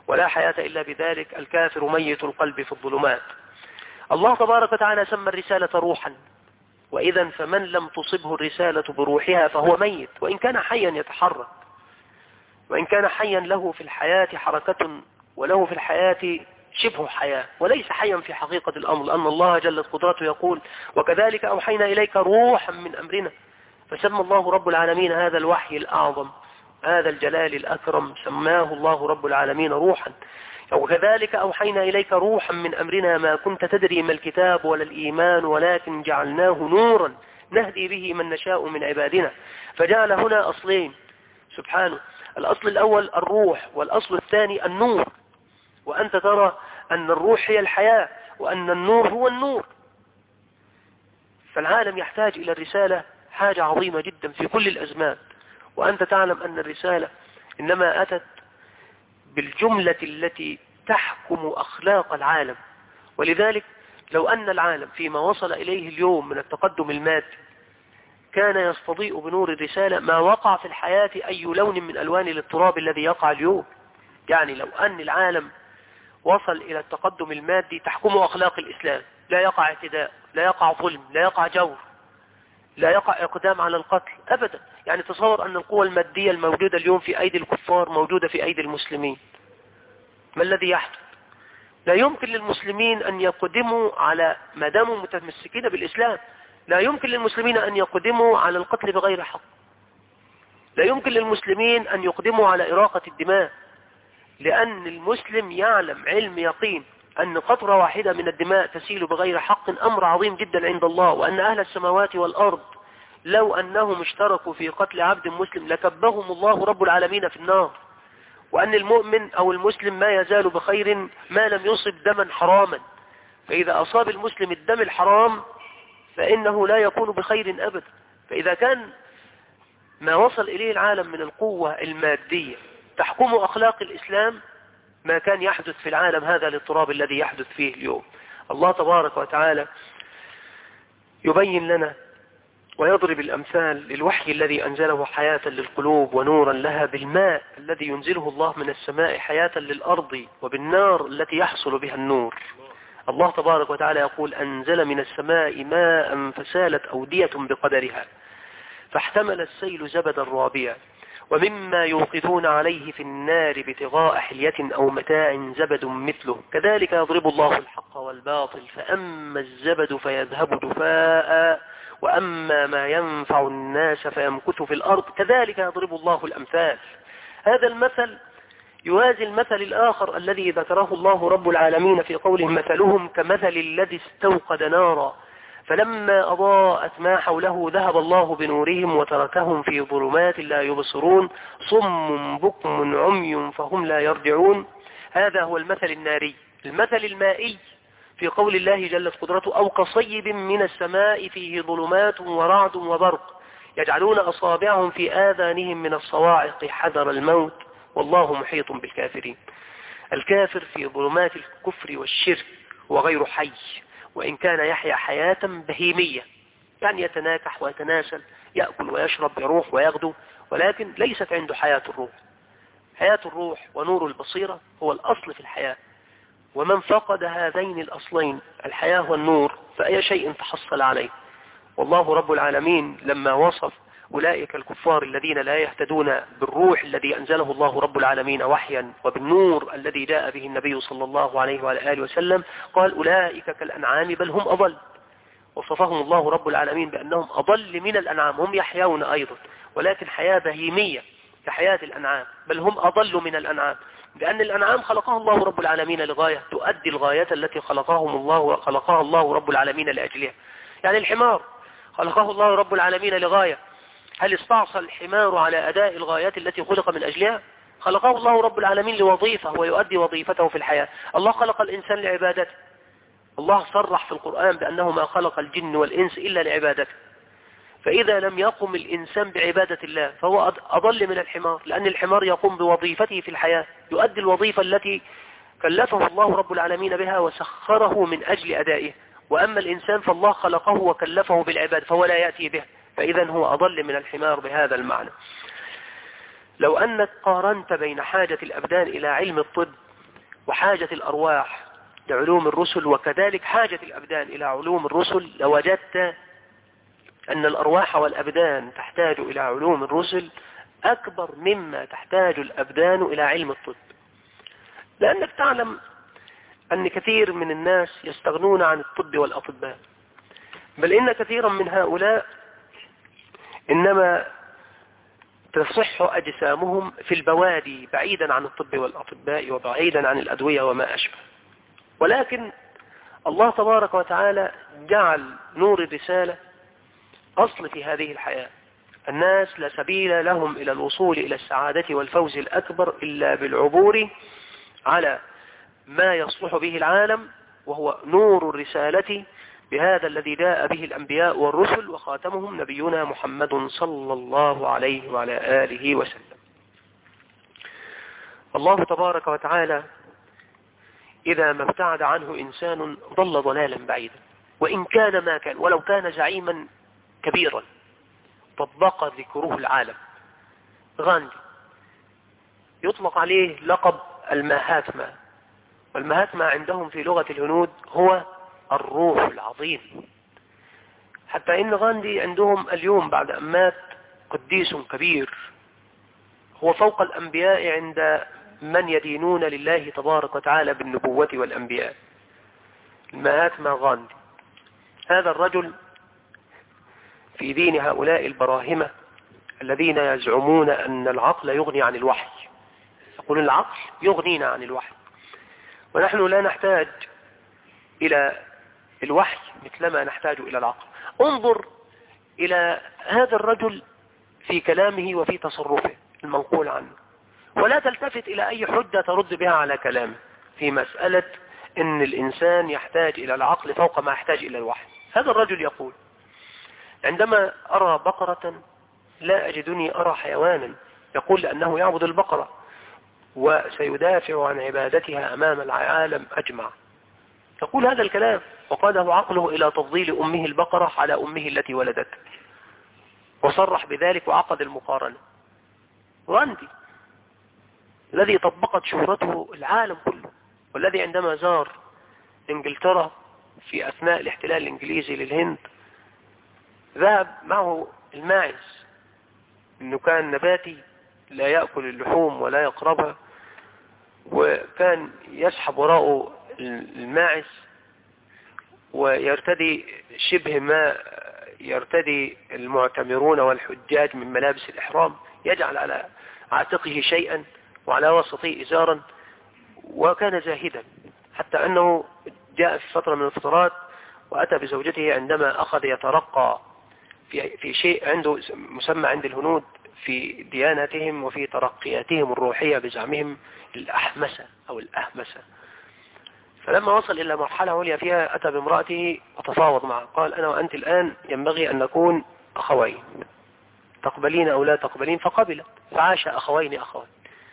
ولا حياة إلا بذلك. الكافر ميت القلب في الظلمات. الله تبارك وتعالى سمى الرسالة روحا، وإذا فمن لم تصبه الرسالة بروحها فهو ميت، وإن كان حيا يتحرك، وإن كان حيا له في الحياة حركة وله في الحياة شبه حياة، وليس حيا في حقيقة الأمر، لأن الله جلت قدرته يقول وكذلك أوحينا إليك روحا من أمرنا. فسمى الله رب العالمين هذا الوحي الأعظم، هذا الجلال الأكرم، سماه الله رب العالمين روحا. وكذلك أوحينا إليك روحا من أمرنا ما كنت تدري ما الكتاب ولا الإيمان ولكن جعلناه نورا نهدي به من نشاء من عبادنا. فجعل هنا أصلين سبحانه، الأصل الأول الروح، والأصل الثاني النور. وأنت ترى أن الروح هي الحياة وأن النور هو النور. فالعالم يحتاج إلى الرسالة حاجة عظيمة جدا في كل الأزمان، وأنت تعلم أن الرسالة إنما أتت بالجملة التي تحكم أخلاق العالم. ولذلك لو أن العالم فيما وصل إليه اليوم من التقدم المادي كان يستضيء بنور الرسالة ما وقع في الحياة أي لون من ألوان الاضطراب الذي يقع اليوم. يعني لو أن العالم وصل إلى التقدم المادي تحكم أخلاق الإسلام، لا يقع اعتداء، لا يقع ظلم، لا يقع جور، لا يقع إقدام على القتل أبدا. يعني تصور أن القوى المادية الموجودة اليوم في أيدي الكفار موجودة في أيدي المسلمين، ما الذي يحدث؟ لا يمكن للمسلمين أن يقدموا على ما داموا متمسكين بالإسلام، لا يمكن للمسلمين أن يقدموا على القتل بغير حق، لا يمكن للمسلمين أن يقدموا على إراقة الدماء، لأن المسلم يعلم علم يقين أن قطرة واحدة من الدماء تسيل بغير حق أمر عظيم جدا عند الله، وأن أهل السماوات والأرض لو أنهم اشتركوا في قتل عبد مسلم لكبهم الله رب العالمين في النار، وأن المؤمن أو المسلم ما يزال بخير ما لم يصب دما حراما. فإذا أصاب المسلم الدم الحرام فإنه لا يكون بخير أبدا. فإذا كان ما وصل إليه العالم من القوة المادية تحكم أخلاق الإسلام ما كان يحدث في العالم هذا الاضطراب الذي يحدث فيه اليوم. الله تبارك وتعالى يبين لنا ويضرب الأمثال للوحي الذي أنزله حياة للقلوب ونورا لها، بالماء الذي ينزله الله من السماء حياة للأرض، وبالنار التي يحصل بها النور. الله تبارك وتعالى يقول أنزل من السماء ماء فسالت أودية بقدرها فاحتمل السيل زبدا رابيا ومما يوقفون عليه في النار ابتغاء حلية أو متاع زبد مثله كذلك يضرب الله الحق والباطل فأما الزبد فيذهب دفاء وأما ما ينفع الناس فيمكث في الأرض كذلك يضرب الله الأمثال. هذا المثل يوازي المثل الآخر الذي ذكره الله رب العالمين في قوله مثلهم كمثل الذي استوقد نارا فلما أضاءت ما حوله ذهب الله بنورهم وتركهم في ظلمات لا يبصرون صم بكم عمي فهم لا يرجعون. هذا هو المثل الناري. المثل المائي في قول الله جلت قدرته أو كصيب من السماء فيه ظلمات ورعد وبرق يجعلون أصابعهم في آذانهم من الصواعق حذر الموت والله محيط بالكافرين. الكافر في ظلمات الكفر والشرك وغير حي، وإن كان يحيا حياة بهيمية يعني يتناكح ويتناسل يأكل ويشرب يروح ويغدو، ولكن ليست عنده حياة الروح. حياة الروح ونور البصيرة هو الأصل في الحياة، ومن فقد هذين الأصلين الحياة والنور فأي شيء تحصل عليه. والله رب العالمين لما وصف أولئك الكفار الذين لا يهتدون بالروح الذي أنزله الله رب العالمين وحيا وبالنور الذي جاء به النبي صلى الله عليه وآله وسلم قال أولئك كالأنعام بل هم أضل. وصفهم الله رب العالمين بأنهم أضل من الأنعام، هم يحيون أيضا ولكن حياة بهيمية كحياة الأنعام، بل هم أضل من الأنعام، لأن الأنعام خلقها الله رب العالمين لغاية تؤدي الغاية التي خلقها الله رب العالمين لأجلها. يعني الحمار خلقه الله رب العالمين لغاية، هل استعصى الحمار على أداء الغايات التي خلق من أجلها؟ خلقه الله رب العالمين لوظيفة ويؤدي وظيفته في الحياة. الله خلق الإنسان لعبادته، الله صرح في القرآن بأنه ما خلق الجن والإنس إلا لعبادته. فإذا لم يقم الإنسان بعبادة الله فهو أضل من الحمار، لأن الحمار يقوم بوظيفته في الحياة، يؤدي الوظيفة التي كلفه الله رب العالمين بها وسخره من أجل أدائه. وأما الإنسان فالله خلقه وكلفه بالعباد فهو لا يأتي به، فإذا هو أضل من الحمار بهذا المعنى. لو أنك قارنت بين حاجة الأبدان إلى علم الطب وحاجة الأرواح لعلوم الرسل وكذلك حاجة الأبدان إلى علوم الرسل، لوجدت أن الأرواح والأبدان تحتاج إلى علوم الرسل أكبر مما تحتاج الأبدان إلى علم الطب. لأنك تعلم أن كثير من الناس يستغنون عن الطب والأطباء، بل إن كثيرا من هؤلاء إنما تصح أجسامهم في البوادي بعيدا عن الطب والأطباء وبعيدا عن الأدوية وما أشبه. ولكن الله تبارك وتعالى جعل نور الرسالة أصل في هذه الحياة. الناس لا سبيل لهم إلى الوصول إلى السعادة والفوز الأكبر إلا بالعبور على ما يصلح به العالم، وهو نور الرسالة بهذا الذي جاء به الأنبياء والرسل، وخاتمهم نبينا محمد صلى الله عليه وعلى آله وسلم. الله تبارك وتعالى إذا ما ابتعد عنه إنسان ضل ضلالا بعيدا، وإن كان ما كان، ولو كان زعيما كبيرا طبق ذكره العالم. غاندي يطلق عليه لقب المهاتما، والمهاتما عندهم في لغة الهنود هو الروح العظيم. حتى إن غاندي عندهم اليوم بعد أن مات قديس كبير، هو فوق الأنبياء عند من يدينون لله تبارك وتعالى بالنبوة والأنبياء. المهاتما غاندي هذا الرجل في دين هؤلاء البراهمة الذين يزعمون أن العقل يغني عن الوحي، يقول العقل يغنينا عن الوحي، ونحن لا نحتاج إلى الوحي مثلما نحتاج إلى العقل. انظر إلى هذا الرجل في كلامه وفي تصرفه المنقول عنه، ولا تلتفت إلى أي حجة ترد بها على كلامه في مسألة أن الإنسان يحتاج إلى العقل فوق ما يحتاج إلى الوحي. هذا الرجل يقول: عندما أرى بقرة لا أجدني أرى حيوانا. يقول لأنه يعبد البقرة وسيدافع عن عبادتها أمام العالم أجمع. يقول هذا الكلام وقاده عقله إلى تفضيل أمه البقرة على أمه التي ولدته، وصرح بذلك وعقد المقارنة. غاندي الذي طبقت شهرته العالم كله، والذي عندما زار إنجلترا في أثناء الاحتلال الإنجليزي للهند ذهب معه الماعز، إنه كان نباتي لا يأكل اللحوم ولا يقربها، وكان يسحب وراءه الماعز ويرتدي شبه ما يرتدي المعتمرون والحجاج من ملابس الإحرام، يجعل على عاتقه شيئا وعلى وسطه إزارا، وكان زاهدا. حتى أنه جاء في فترة من الفترات وأتى بزوجته عندما أخذ يترقى في شيء عنده مسمى عند الهنود في ديانتهم وفي ترقياتهم الروحية بزعمهم الأحمسة أو الأهمسة. فلما وصل إلى مرحلة عليا فيها أتى بامرأته وتفاوض معه، قال: أنا وأنت الآن ينبغي أن نكون أخوين، تقبلين أو لا تقبلين؟ فقبلت، فعاش أخوين أخوين.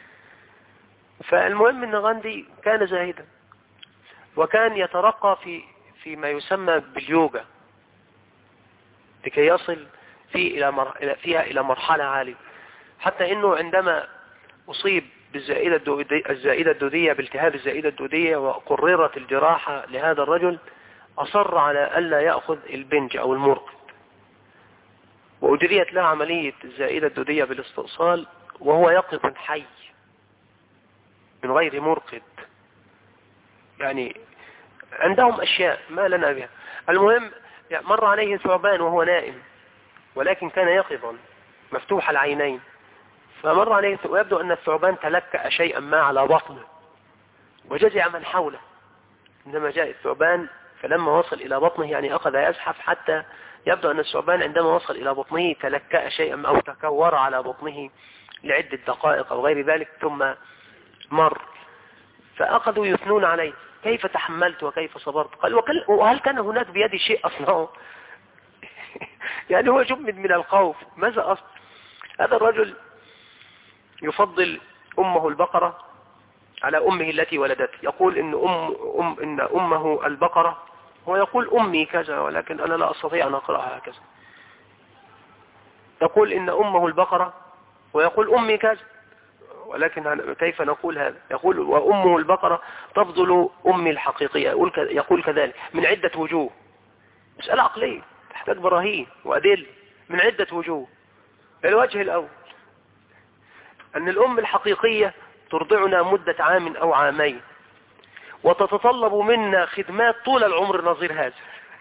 فالمهم أن غاندي كان زاهدا، وكان يترقى فيما يسمى باليوغا لكي يصل فيها إلى مرحلة عالية، حتى أنه عندما أصيب الزائدة الدودية بالتهاب الزائدة الدودية وقررت الجراحة لهذا الرجل، أصر على ألا يأخذ البنج أو المرقد، وأجريت له عملية الزائدة الدودية بالاستئصال وهو يقظ حي من غير مرقد. يعني عندهم أشياء ما لنا بها. المهم مر عليه ثعبان وهو نائم، ولكن كان يقظا مفتوح العينين، فمر عليه ويبدو أن الثعبان تلكأ شيئا ما على بطنه وجزع من حوله. عندما جاء الثعبان فلما وصل إلى بطنه يعني أخذ يزحف، حتى يبدو أن الثعبان عندما وصل إلى بطنه تلكأ شيئا أو تكور على بطنه لعدة دقائق أو غير ذلك، ثم مر. فأخذوا يثنون عليه: كيف تحملت وكيف صبرت؟ قال: وهل كان هناك بيدي شيء أصنعه؟ يعني هو جمد من الخوف، ماذا أصنع؟ هذا الرجل يفضل أمه البقرة على أمه التي ولدته. يقول إن أمه البقرة، هو يقول أمي كذا ولكن أنا لا أستطيع أن أقرأها هكذا. يقول إن أمه البقرة ويقول أمي كذا، ولكن كيف نقول هذا؟ يقول وأمه البقرة تفضل أمي الحقيقية، يقول كذلك من عدة وجوه. مسألة عقلية تحتاج براهين وأدل من عدة وجوه. الوجه الأول أن الأم الحقيقية ترضعنا مدة عام أو عامين، وتتطلب منا خدمات طول العمر نظير هذا.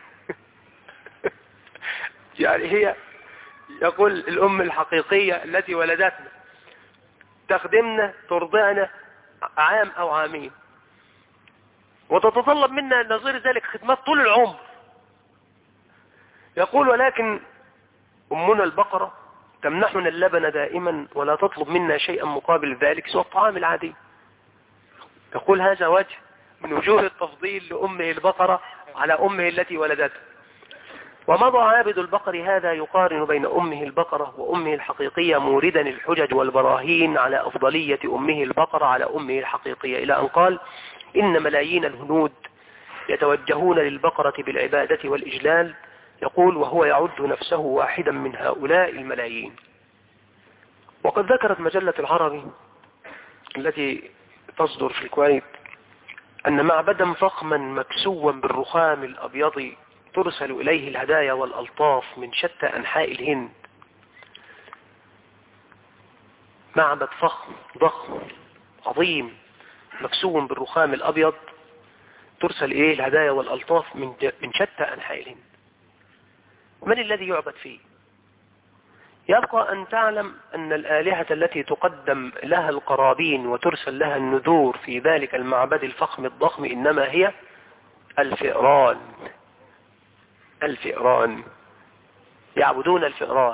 يعني هي يقول الأم الحقيقية التي ولدتنا تخدمنا ترضعنا عام أو عامين، وتتطلب منا نظير ذلك خدمات طول العمر. يقول ولكن أمنا البقرة تمنحنا اللبن دائما ولا تطلب منا شيئا مقابل ذلك سوى الطعام العادي. يقول هذا وجه من وجوه التفضيل لأمه البقرة على أمه التي ولدته. ومضى عابد البقر هذا يقارن بين أمه البقرة وأمه الحقيقية موردا الحجج والبراهين على أفضلية أمه البقرة على أمه الحقيقية، إلى أن قال إن ملايين الهنود يتوجهون للبقرة بالعبادة والإجلال. يقول وهو يعد نفسه واحدا من هؤلاء الملايين. وقد ذكرت مجلة العربي التي تصدر في الكويت أن معبدا فخما مكسوا بالرخام الأبيض ترسل إليه الهدايا والألطاف من شتى أنحاء الهند. معبد فخم ضخم عظيم مكسو بالرخام الأبيض ترسل إليه الهدايا والألطاف من شتى أنحاء الهند. من الذي يعبد فيه؟ يبقى أن تعلم أن الآلهة التي تقدم لها القرابين وترسل لها النذور في ذلك المعبد الفخم الضخم إنما هي الفئران. الفئران يعبدون الفئران.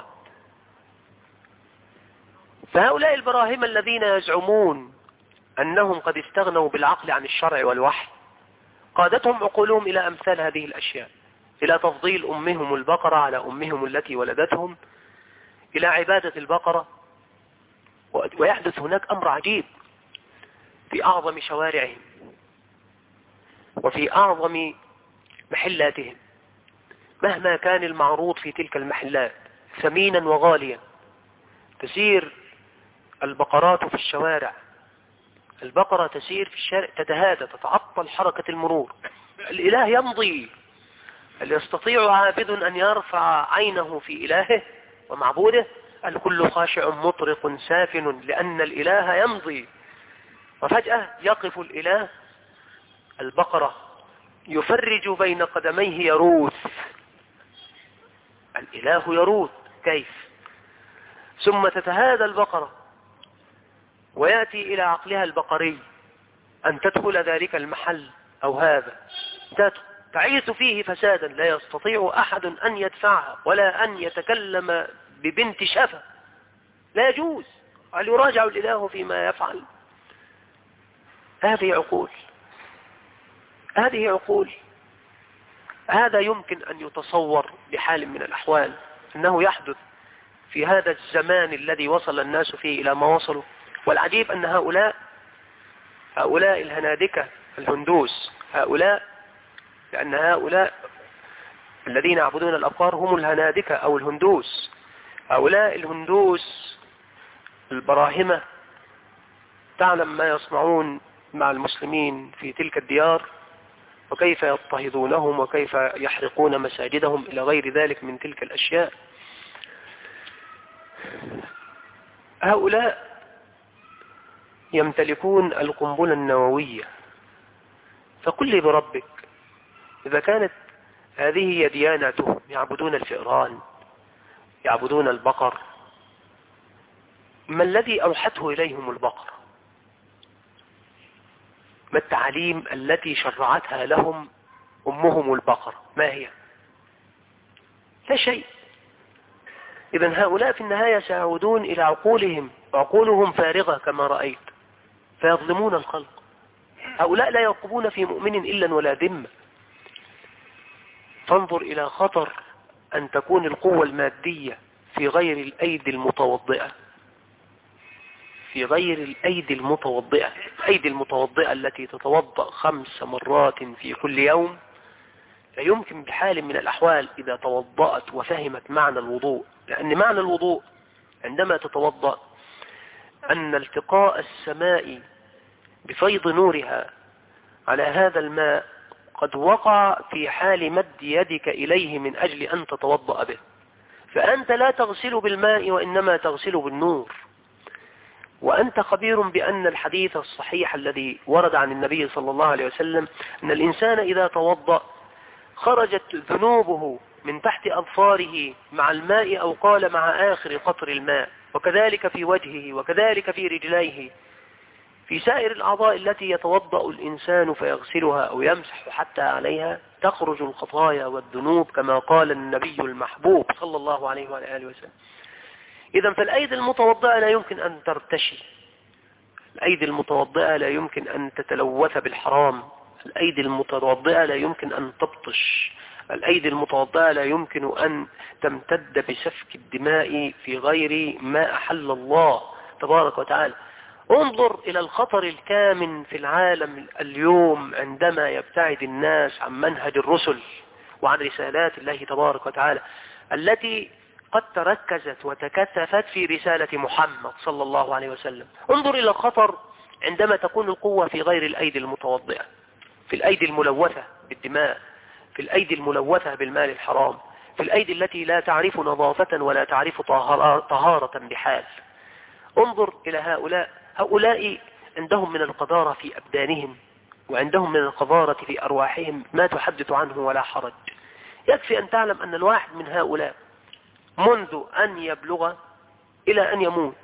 فهؤلاء البراهمة الذين يزعمون أنهم قد استغنوا بالعقل عن الشرع والوحي قادتهم عقولهم إلى أمثال هذه الأشياء، إلى تفضيل أمهم البقرة على أمهم التي ولدتهم، إلى عبادة البقرة. ويحدث هناك أمر عجيب في أعظم شوارعهم وفي أعظم محلاتهم، مهما كان المعروض في تلك المحلات ثمينا وغاليا، تسير البقرات في الشوارع. البقرة تسير في الشارع تتهادى تتعطل حركة المرور. الإله يمضي. هل يستطيع عابد أن يرفع عينه في إلهه ومعبوده؟ الكل خاشع مطرق سافن لأن الإله يمضي. وفجأة يقف الإله، البقرة يفرج بين قدميه يروث. الإله يروث كيف؟ ثم تتهادى البقرة ويأتي إلى عقلها البقري أن تدخل ذلك المحل أو هذا، تعيث فيه فسادا لا يستطيع أحد أن يدفعها ولا أن يتكلم ببنت شفة. لا يجوز. هل يراجع الإله فيما يفعل؟ هذه عقول، هذه عقول. هذا يمكن أن يتصور بحال من الأحوال أنه يحدث في هذا الزمان الذي وصل الناس فيه إلى ما وصلوا. والعجيب أن هؤلاء الهنادكة الهندوس، لأن هؤلاء الذين يعبدون الأبقار هم الهنادكة أو الهندوس. هؤلاء الهندوس البراهمة تعلم ما يصنعون مع المسلمين في تلك الديار، وكيف يضطهدونهم وكيف يحرقون مساجدهم إلى غير ذلك من تلك الأشياء. هؤلاء يمتلكون القنبلة النووية. فقل لي بربك، إذا كانت هذه هي ديانتهم، يعبدون الفئران يعبدون البقر، ما الذي أوحته إليهم البقر؟ ما التعاليم التي شرعتها لهم أمهم البقر؟ ما هي؟ لا شيء. إذن هؤلاء في النهاية سيعودون إلى عقولهم، وعقولهم فارغة كما رأيت، فيظلمون الخلق. هؤلاء لا يرقبون في مؤمن إلا ولا ذمة. فانظر إلى خطر أن تكون القوة المادية في غير الأيدي المتوضئة، في غير الأيدي المتوضئة. الأيدي المتوضئة التي تتوضأ 5 مرات في كل يوم، لا يمكن بحال من الأحوال إذا توضأت وفهمت معنى الوضوء، لأن معنى الوضوء عندما تتوضأ أن التقاء السماء بفيض نورها على هذا الماء قد وقع في حال مد يدك إليه من أجل أن تتوضأ به، فأنت لا تغسل بالماء وإنما تغسل بالنور. وأنت خبير بأن الحديث الصحيح الذي ورد عن النبي صلى الله عليه وسلم أن الإنسان إذا توضأ خرجت ذنوبه من تحت أظفاره مع الماء، أو قال مع آخر قطر الماء، وكذلك في وجهه وكذلك في رجليه، في سائر الأعضاء التي يتوضأ الإنسان فيغسلها أو يمسح حتى عليها تخرج الخطايا والذنوب كما قال النبي المحبوب صلى الله عليه وآله وسلم. إذا فالأيدي المتوضئة لا يمكن أن ترتشي، الأيدي المتوضئة لا يمكن أن تتلوث بالحرام، الأيدي المتوضئة لا يمكن أن تبطش، الأيدي المتوضئة لا يمكن أن تمتد بسفك الدماء في غير ما أحل الله تبارك وتعالى. انظر إلى الخطر الكامن في العالم اليوم عندما يبتعد الناس عن منهج الرسل وعن رسالات الله تبارك وتعالى التي قد تركزت وتكثفت في رسالة محمد صلى الله عليه وسلم. انظر إلى الخطر عندما تكون القوة في غير الأيدي المتوضئة، في الأيدي الملوثة بالدماء، في الأيدي الملوثة بالمال الحرام، في الأيدي التي لا تعرف نظافة ولا تعرف طهارة بحال. انظر إلى هؤلاء عندهم من القذارة في أبدانهم وعندهم من القذارة في أرواحهم ما تحدث عنه ولا حرج. يكفي أن تعلم أن الواحد من هؤلاء منذ أن يبلغ إلى أن يموت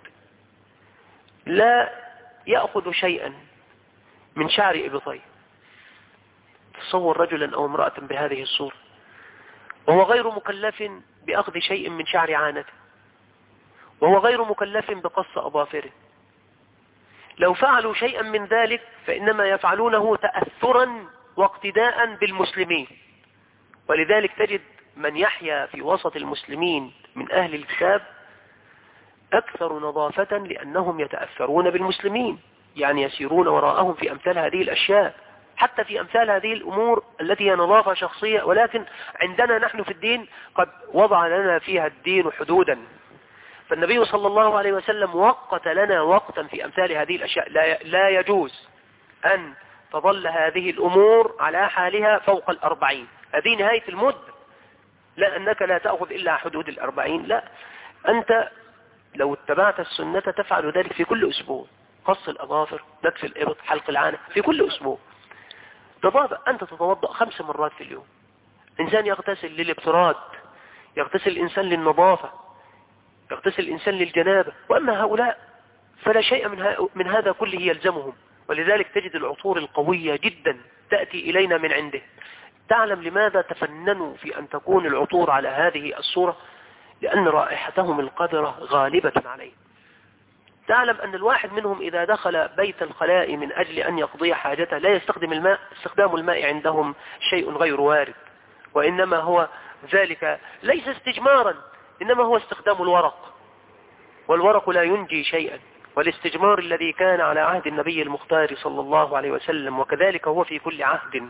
لا يأخذ شيئا من شعر إبطيه. تصور رجلا أو امرأة بهذه الصورة وهو غير مكلف بأخذ شيء من شعر عانته، وهو غير مكلف بقص أظافره. لو فعلوا شيئا من ذلك فإنما يفعلونه تأثرا واقتداء بالمسلمين. ولذلك تجد من يحيا في وسط المسلمين من أهل الكتاب أكثر نظافة لأنهم يتأثرون بالمسلمين، يعني يسيرون وراءهم في أمثال هذه الأشياء، حتى في أمثال هذه الأمور التي هي نظافة شخصية. ولكن عندنا نحن في الدين قد وضع لنا فيها الدين حدودا، فالنبي صلى الله عليه وسلم وقت لنا وقتا في أمثال هذه الأشياء. لا يجوز أن تظل هذه الأمور على حالها فوق 40، هذه نهاية المدة، لا أنك لا تأخذ إلا حدود 40، لا، أنت لو اتبعت السنة تفعل ذلك في كل أسبوع، قص الأظافر، نتف الإبط، حلق العانة في كل أسبوع. أنت تتوضأ 5 مرات في اليوم. إنسان يغتسل للابتراد، يغتسل الإنسان للنظافة، يغتسل الإنسان للجنابة. وأما هؤلاء فلا شيء من هذا كله يلزمهم. ولذلك تجد العطور القوية جدا تأتي إلينا من عنده. تعلم لماذا تفننوا في أن تكون العطور على هذه الصورة؟ لأن رائحتهم القذرة غالبة عليه. تعلم أن الواحد منهم إذا دخل بيت الخلاء من أجل أن يقضي حاجته لا يستخدم الماء. استخدام الماء عندهم شيء غير وارد، وإنما هو ذلك ليس استجمارا، إنما هو استخدام الورق، والورق لا ينجي شيئا. والاستجمار الذي كان على عهد النبي المختار صلى الله عليه وسلم وكذلك هو في كل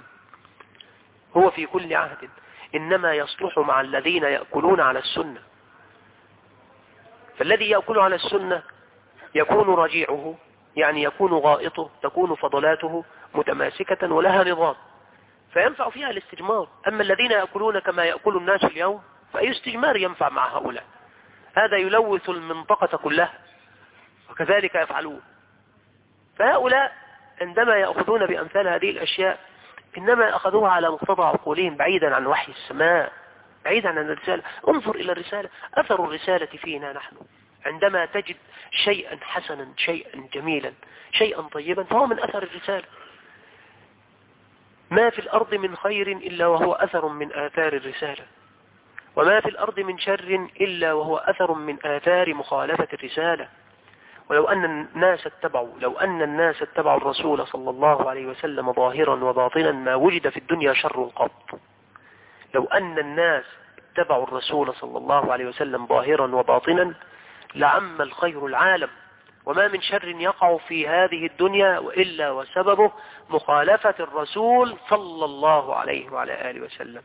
عهد، إنما يصلح مع الذين يأكلون على السنة. فالذي يأكل على السنة يكون رجيعه، يعني يكون غائطه، تكون فضلاته متماسكة ولها نظام، فينفع فيها الاستجمار. أما الذين يأكلون كما يأكل الناس اليوم فأي استجمار ينفع مع هؤلاء؟ هذا يلوث المنطقة كلها، وكذلك يفعلون. فهؤلاء عندما يأخذون بأمثال هذه الأشياء إنما أخذوها على مقتضى عقولهم، بعيدا عن وحي السماء، بعيدا عن الرسالة. انظر إلى الرسالة، أثر الرسالة فينا نحن. عندما تجد شيئا حسنا، شيئا جميلا، شيئا طيبا، فهو من أثر الرسالة. ما في الأرض من خير إلا وهو أثر من آثار الرسالة، وما في الأرض من شر إلا وهو أثر من آثار مخالفة الرسالة. ولو أن الناس اتبعوا الرسول صلى الله عليه وسلم ظاهرا وباطنا ما وجد في الدنيا شر قط. لو أن الناس اتبعوا الرسول صلى الله عليه وسلم ظاهرا وباطنا لعم الخير العالم، وما من شر يقع في هذه الدنيا وإلا وسببه مخالفة الرسول صلى الله عليه وعلى آله وسلم.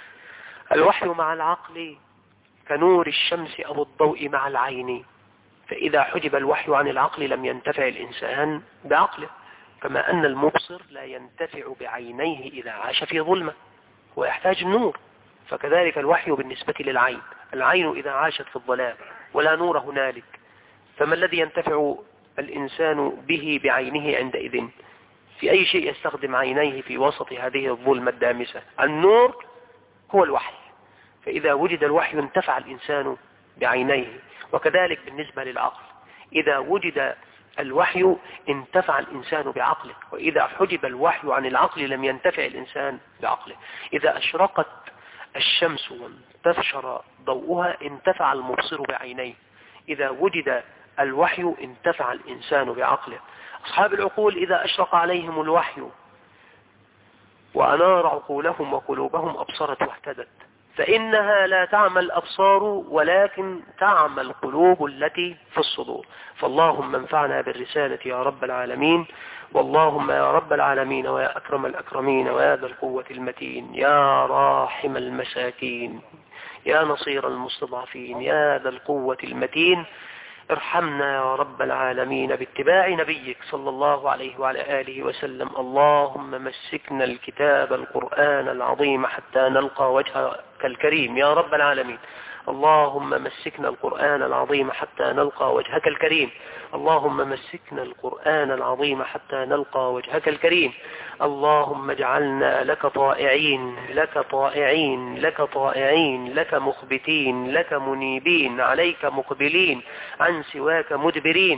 الوحي مع العقل كنور الشمس أو الضوء مع العين، فإذا حجب الوحي عن العقل لم ينتفع الإنسان بعقله، كما أن المبصر لا ينتفع بعينيه إذا عاش في ظلمة ويحتاج النور، فكذلك الوحي بالنسبة للعين. العين إذا عاشت في الظلام ولا نور هنالك، فما الذي ينتفع الإنسان به بعينه عندئذ؟ في أي شيء يستخدم عينيه في وسط هذه الظلمة الدامسة؟ النور هو الوحي. فإذا وجد الوحي انتفع الإنسان بعينيه. وكذلك بالنسبة للعقل، إذا وجد الوحي انتفع الإنسان بعقله، وإذا حجب الوحي عن العقل لم ينتفع الإنسان بعقله. إذا أشرقت الشمس وانتشر ضوءها انتفع المبصر بعينيه. إذا وجد الوحي انتفع الإنسان بعقله. أصحاب العقول إذا أشرق عليهم الوحي وأنار عقولهم وقلوبهم أبصرت واهتدت، فإنها لا تعمى الأبصار ولكن تعمى القلوب التي في الصدور. فاللهم انفعنا بالرسالة يا رب العالمين، واللهم يا رب العالمين ويا أكرم الأكرمين ويا ذا القوة المتين، يا راحم المساكين، يا نصير المستضعفين، يا ذا القوة المتين، ارحمنا يا رب العالمين باتباع نبيك صلى الله عليه وعلى آله وسلم. اللهم مسكنا الكتاب القرآن العظيم حتى نلقى وجهك الكريم يا رب العالمين. اللهم مسكنا القرآن العظيم حتى نلقى وجهك الكريم. اللهم مسكنا القرآن العظيم حتى نلقى وجهك الكريم. اللهم اجعلنا لك طائعين لك طائعين لك طائعين لك مخبتين لك منيبين عليك مقبلين عن سواك مدبرين.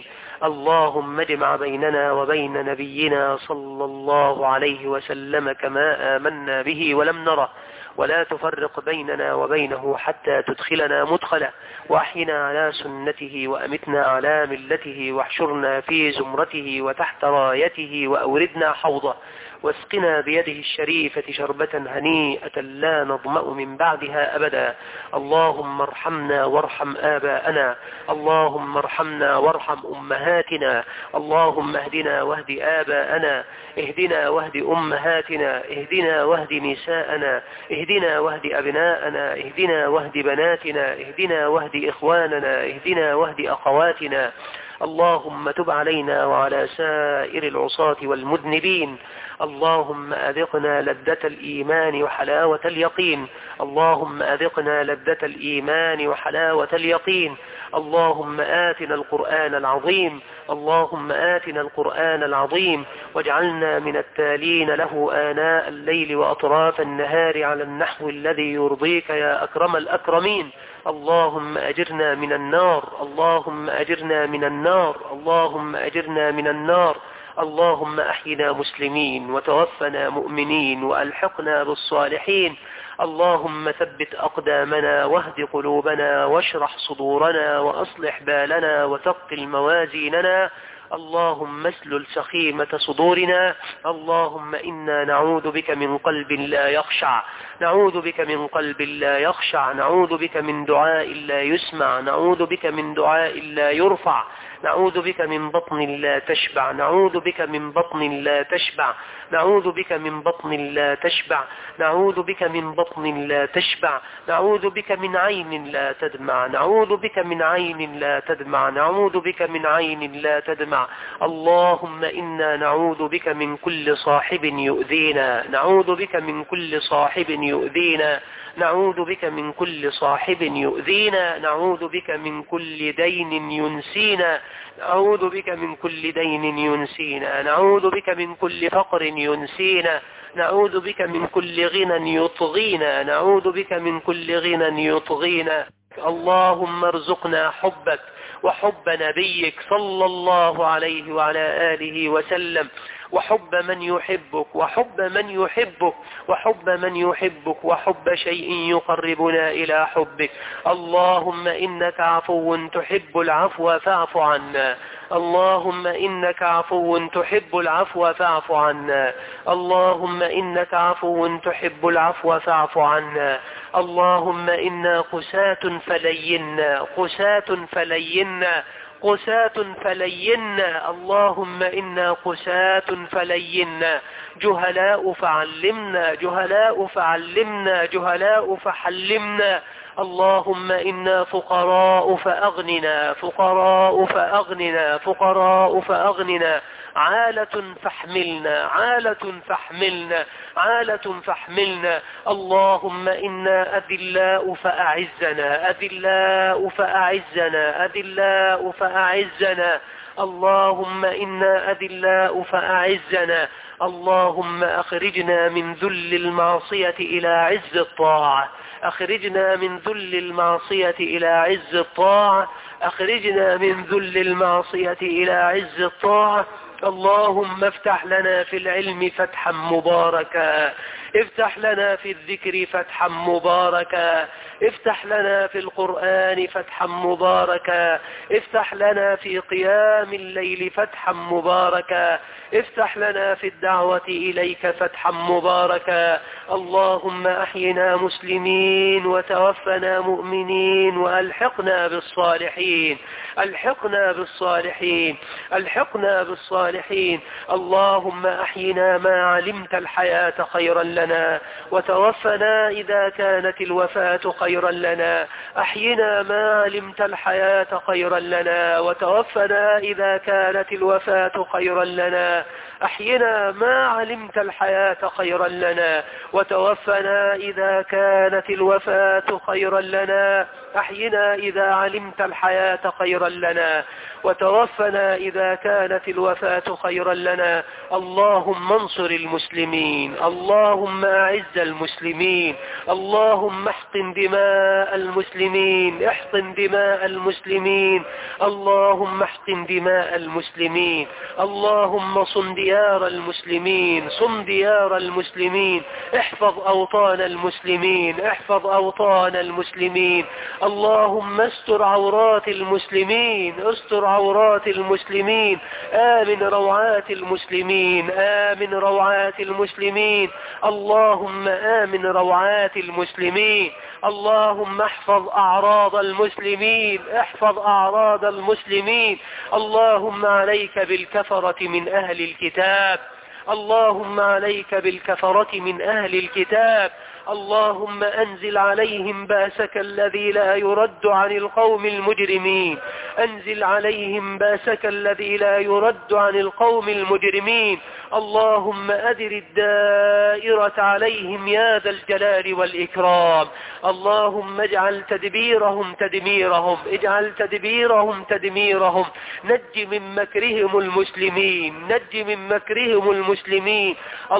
اللهم اجمع بيننا وبين نبينا صلى الله عليه وسلم كما آمنا به ولم نره، ولا تفرق بيننا وبينه حتى تدخلنا مدخله، وأحينا على سنته وأمتنا على ملته، واحشرنا في زمرته وتحت رايته، وأوردنا حوضه، واسقنا بيده الشريفة شربة هنيئة لا نظمأ من بعدها أبدا. اللهم ارحمنا وارحم آباءنا، اللهم ارحمنا وارحم أمهاتنا، اللهم اهدنا واهد آباءنا، اهدنا واهد أمهاتنا، اهدنا واهد نساءنا، اهدنا واهد أبناءنا، اهدنا واهد بناتنا، اهدنا واهد إخواننا، اهدنا واهد أخواتنا. اللهم تب علينا وعلى سائر العصاة والمذنبين. اللهم أذقنا لذة الإيمان وحلاوة اليقين. اللهم أذقنا لذة الإيمان وحلاوة اليقين. اللهم آتنا القرآن العظيم، اللهم آتنا القرآن العظيم، واجعلنا من التالين له آناء الليل وأطراف النهار على النحو الذي يرضيك يا أكرم الأكرمين. اللهم أجرنا من النار، اللهم أجرنا من النار، اللهم أجرنا من النار. اللهم أحينا مسلمين وتوفنا مؤمنين وألحقنا بالصالحين. اللهم ثبت أقدامنا واهد قلوبنا واشرح صدورنا وأصلح بالنا وثقل موازيننا. اللهم اسلل سخيمة صدورنا. اللهم إنا نعوذ بك من قلب لا يخشع، نعوذ بك من قلب لا يخشع، نعوذ بك من دعاء لا يسمع، نعوذ بك من دعاء لا يرفع، نعوذ بك من بطن لا تشبع، نعوذ بك من بطن لا تشبع، نعوذ بك من بطن لا تشبع، نعوذ بك من بطن لا تشبع، نعوذ بك من عين لا تدمع، نعوذ بك من عين لا تدمع، نعوذ بك من عين لا تدمع. اللهم إنا نعوذ بك من كل صاحب يؤذينا، نعوذ بك من كل صاحب يؤذينا، نعوذ بك من كل صاحب يؤذينا، نعوذ بك من كل دين ينسينا، نعوذ بك من كل دين ينسينا، نعوذ بك من كل فقر ينسينا، نعوذ بك من كل غنى يطغينا، نعوذ بك من كل غنى يطغينا. اللهم ارزقنا حبك وحب نبيك صلى الله عليه وعلى آله وسلم، وحب من يحبك وحب من يحبك وحب من يحبك وحب شيء يقربنا إلى حبك. اللهم إنك عفو تحب العفو فاعف عنا، اللهم إنك عفو تحب العفو فاعف عنا، اللهم إنك عفو تحب العفو فاعف عنا. اللهم إنا قساة فلينا، قساة فلينا، قساة فلينا. اللهم إنا قساة فلينا، جهلاء فعلمنا، جهلاء فعلمنا، جهلاء فحلمنا. اللهم إنا فقراء فأغننا، فقراء فأغننا، فقراء فأغننا، عالة فاحملنا، عالة فاحملنا، عالة فاحملنا. اللهم إنا أذلاء فأعزنا، أذلاء فأعزنا، أذلاء فأعزنا. اللهم إنا أذلاء فأعزنا. اللهم أخرجنا من ذل المعصية إلى عز الطاعة، أخرجنا من ذل المعصية إلى عز الطاعة، أخرجنا من ذل المعصية إلى عز الطاعة. اللهم افتح لنا في العلم فتحا مباركا، افتح لنا في الذكر فتحا مباركا، افتح لنا في القرآن فتحا مباركا، افتح لنا في قيام الليل فتحا مباركا، افتح لنا في الدعوة إليك فتحا مباركا. اللهم أحينا مسلمين وتوفنا مؤمنين وألحقنا بالصالحين، ألحقنا بالصالحين، ألحقنا بالصالحين. اللهم أحينا ما علمت الحياة خيرا لنا، وتوفنا إذا كانت الوفاة خيرا لنا. أحينا ما علمت الحياة خيرا لنا، وتوفنا إذا كانت الوفاة خيرا لنا. أحينا ما علمت الحياة خيرا لنا، وتوفنا إذا كانت الوفاة خيرا لنا. أحينا إذا علمت الحياة خيرا لنا، وتوفنا إذا كانت الوفاة خيرا لنا. اللهم انصر المسلمين، اللهم أعز المسلمين، اللهم احقن دماء المسلمين، احقن دماء المسلمين، اللهم احقن دماء المسلمين. اللهم صن ديار المسلمين، صن ديار المسلمين، احفظ أوطان المسلمين، احفظ أوطان المسلمين. اللهم استر عورات المسلمين، استر عورات المسلمين. آمن روعات المسلمين، آمن روعات المسلمين. اللهم آمن روعات المسلمين. اللهم احفظ أعراض المسلمين، احفظ أعراض المسلمين. اللهم عليك بالكفرة من أهل الكتاب، اللهم عليك بالكفرة من أهل الكتاب. اللهم أنزل عليهم بأسك الذي لا يرد عن القوم المجرمين، أنزل عليهم بأسك الذي لا يرد عن القوم المجرمين. اللهم أدر الدائرة عليهم يا ذا الجلال والإكرام. اللهم اجعل تدبيرهم تدميرهم، اجعل تدبيرهم تدميرهم. نج من مكرهم المسلمين، نج من مكرهم المسلمين.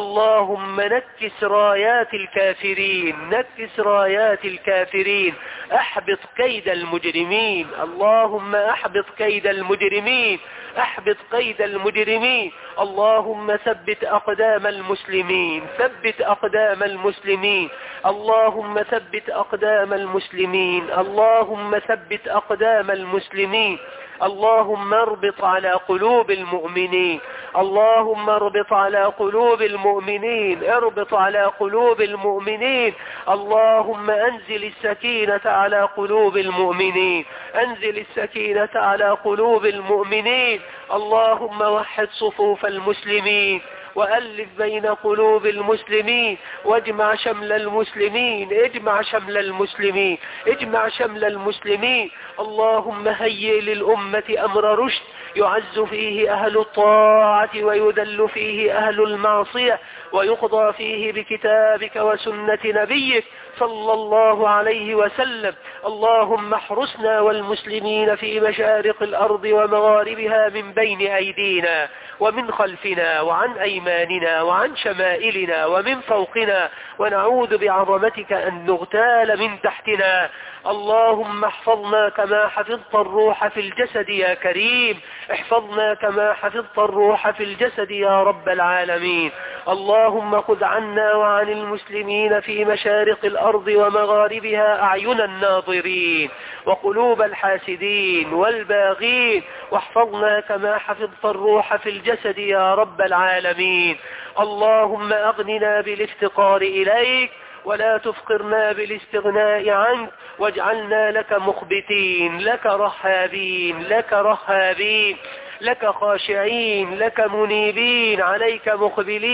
اللهم نكس رايات الكافرين، نكس رايات الكافرين. احبط كيد المجرمين، اللهم احبط كيد المجرمين، احبط كيد المجرمين. اللهم ثبت أقدام المسلمين، ثبت أقدام المسلمين. اللهم ثبت أقدام المسلمين، اللهم ثبت أقدام المسلمين. اللهم اربط على قلوب المؤمنين، اللهم اربط على قلوب المؤمنين، اربط على قلوب المؤمنين. اللهم انزل السكينة على قلوب المؤمنين، انزل السكينة على قلوب المؤمنين. اللهم وحد صفوف المسلمين، وألف بين قلوب المسلمين، واجمع شمل المسلمين، اجمع شمل المسلمين، اجمع شمل المسلمين. اللهم هيئ للأمة أمر رشد يعز فيه أهل الطاعة ويذل فيه أهل المعصية، ويقضى فيه بكتابك وسنة نبيك صلى الله عليه وسلم. اللهم احرسنا والمسلمين في مشارق الأرض ومغاربها من بين أيدينا ومن خلفنا وعن أيماننا وعن شمائلنا ومن فوقنا، ونعوذ بعظمتك أن نغتال من تحتنا. اللهم احفظنا كما حفظت الروح في الجسد يا كريم، احفظنا كما حفظت الروح في الجسد يا رب العالمين. اللهم خذ عنا وعن المسلمين في مشارق الأرض ومغاربها أعين الناظرين وقلوب الحاسدين والباغين، واحفظنا كما حفظت الروح في الجسد يا رب العالمين. اللهم أغننا بالافتقار إليك ولا تفقرنا بالاستغناء عنك، واجعلنا لك مخبتين، لك رهابين، لك رهابين، لك خاشعين، لك منيبين، عليك مقبلين.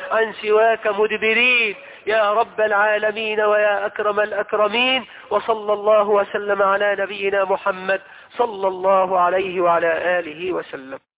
عن سواك مدبرين يا رب العالمين ويا أكرم الأكرمين. وصلى الله وسلم على نبينا محمد صلى الله عليه وعلى آله وسلم.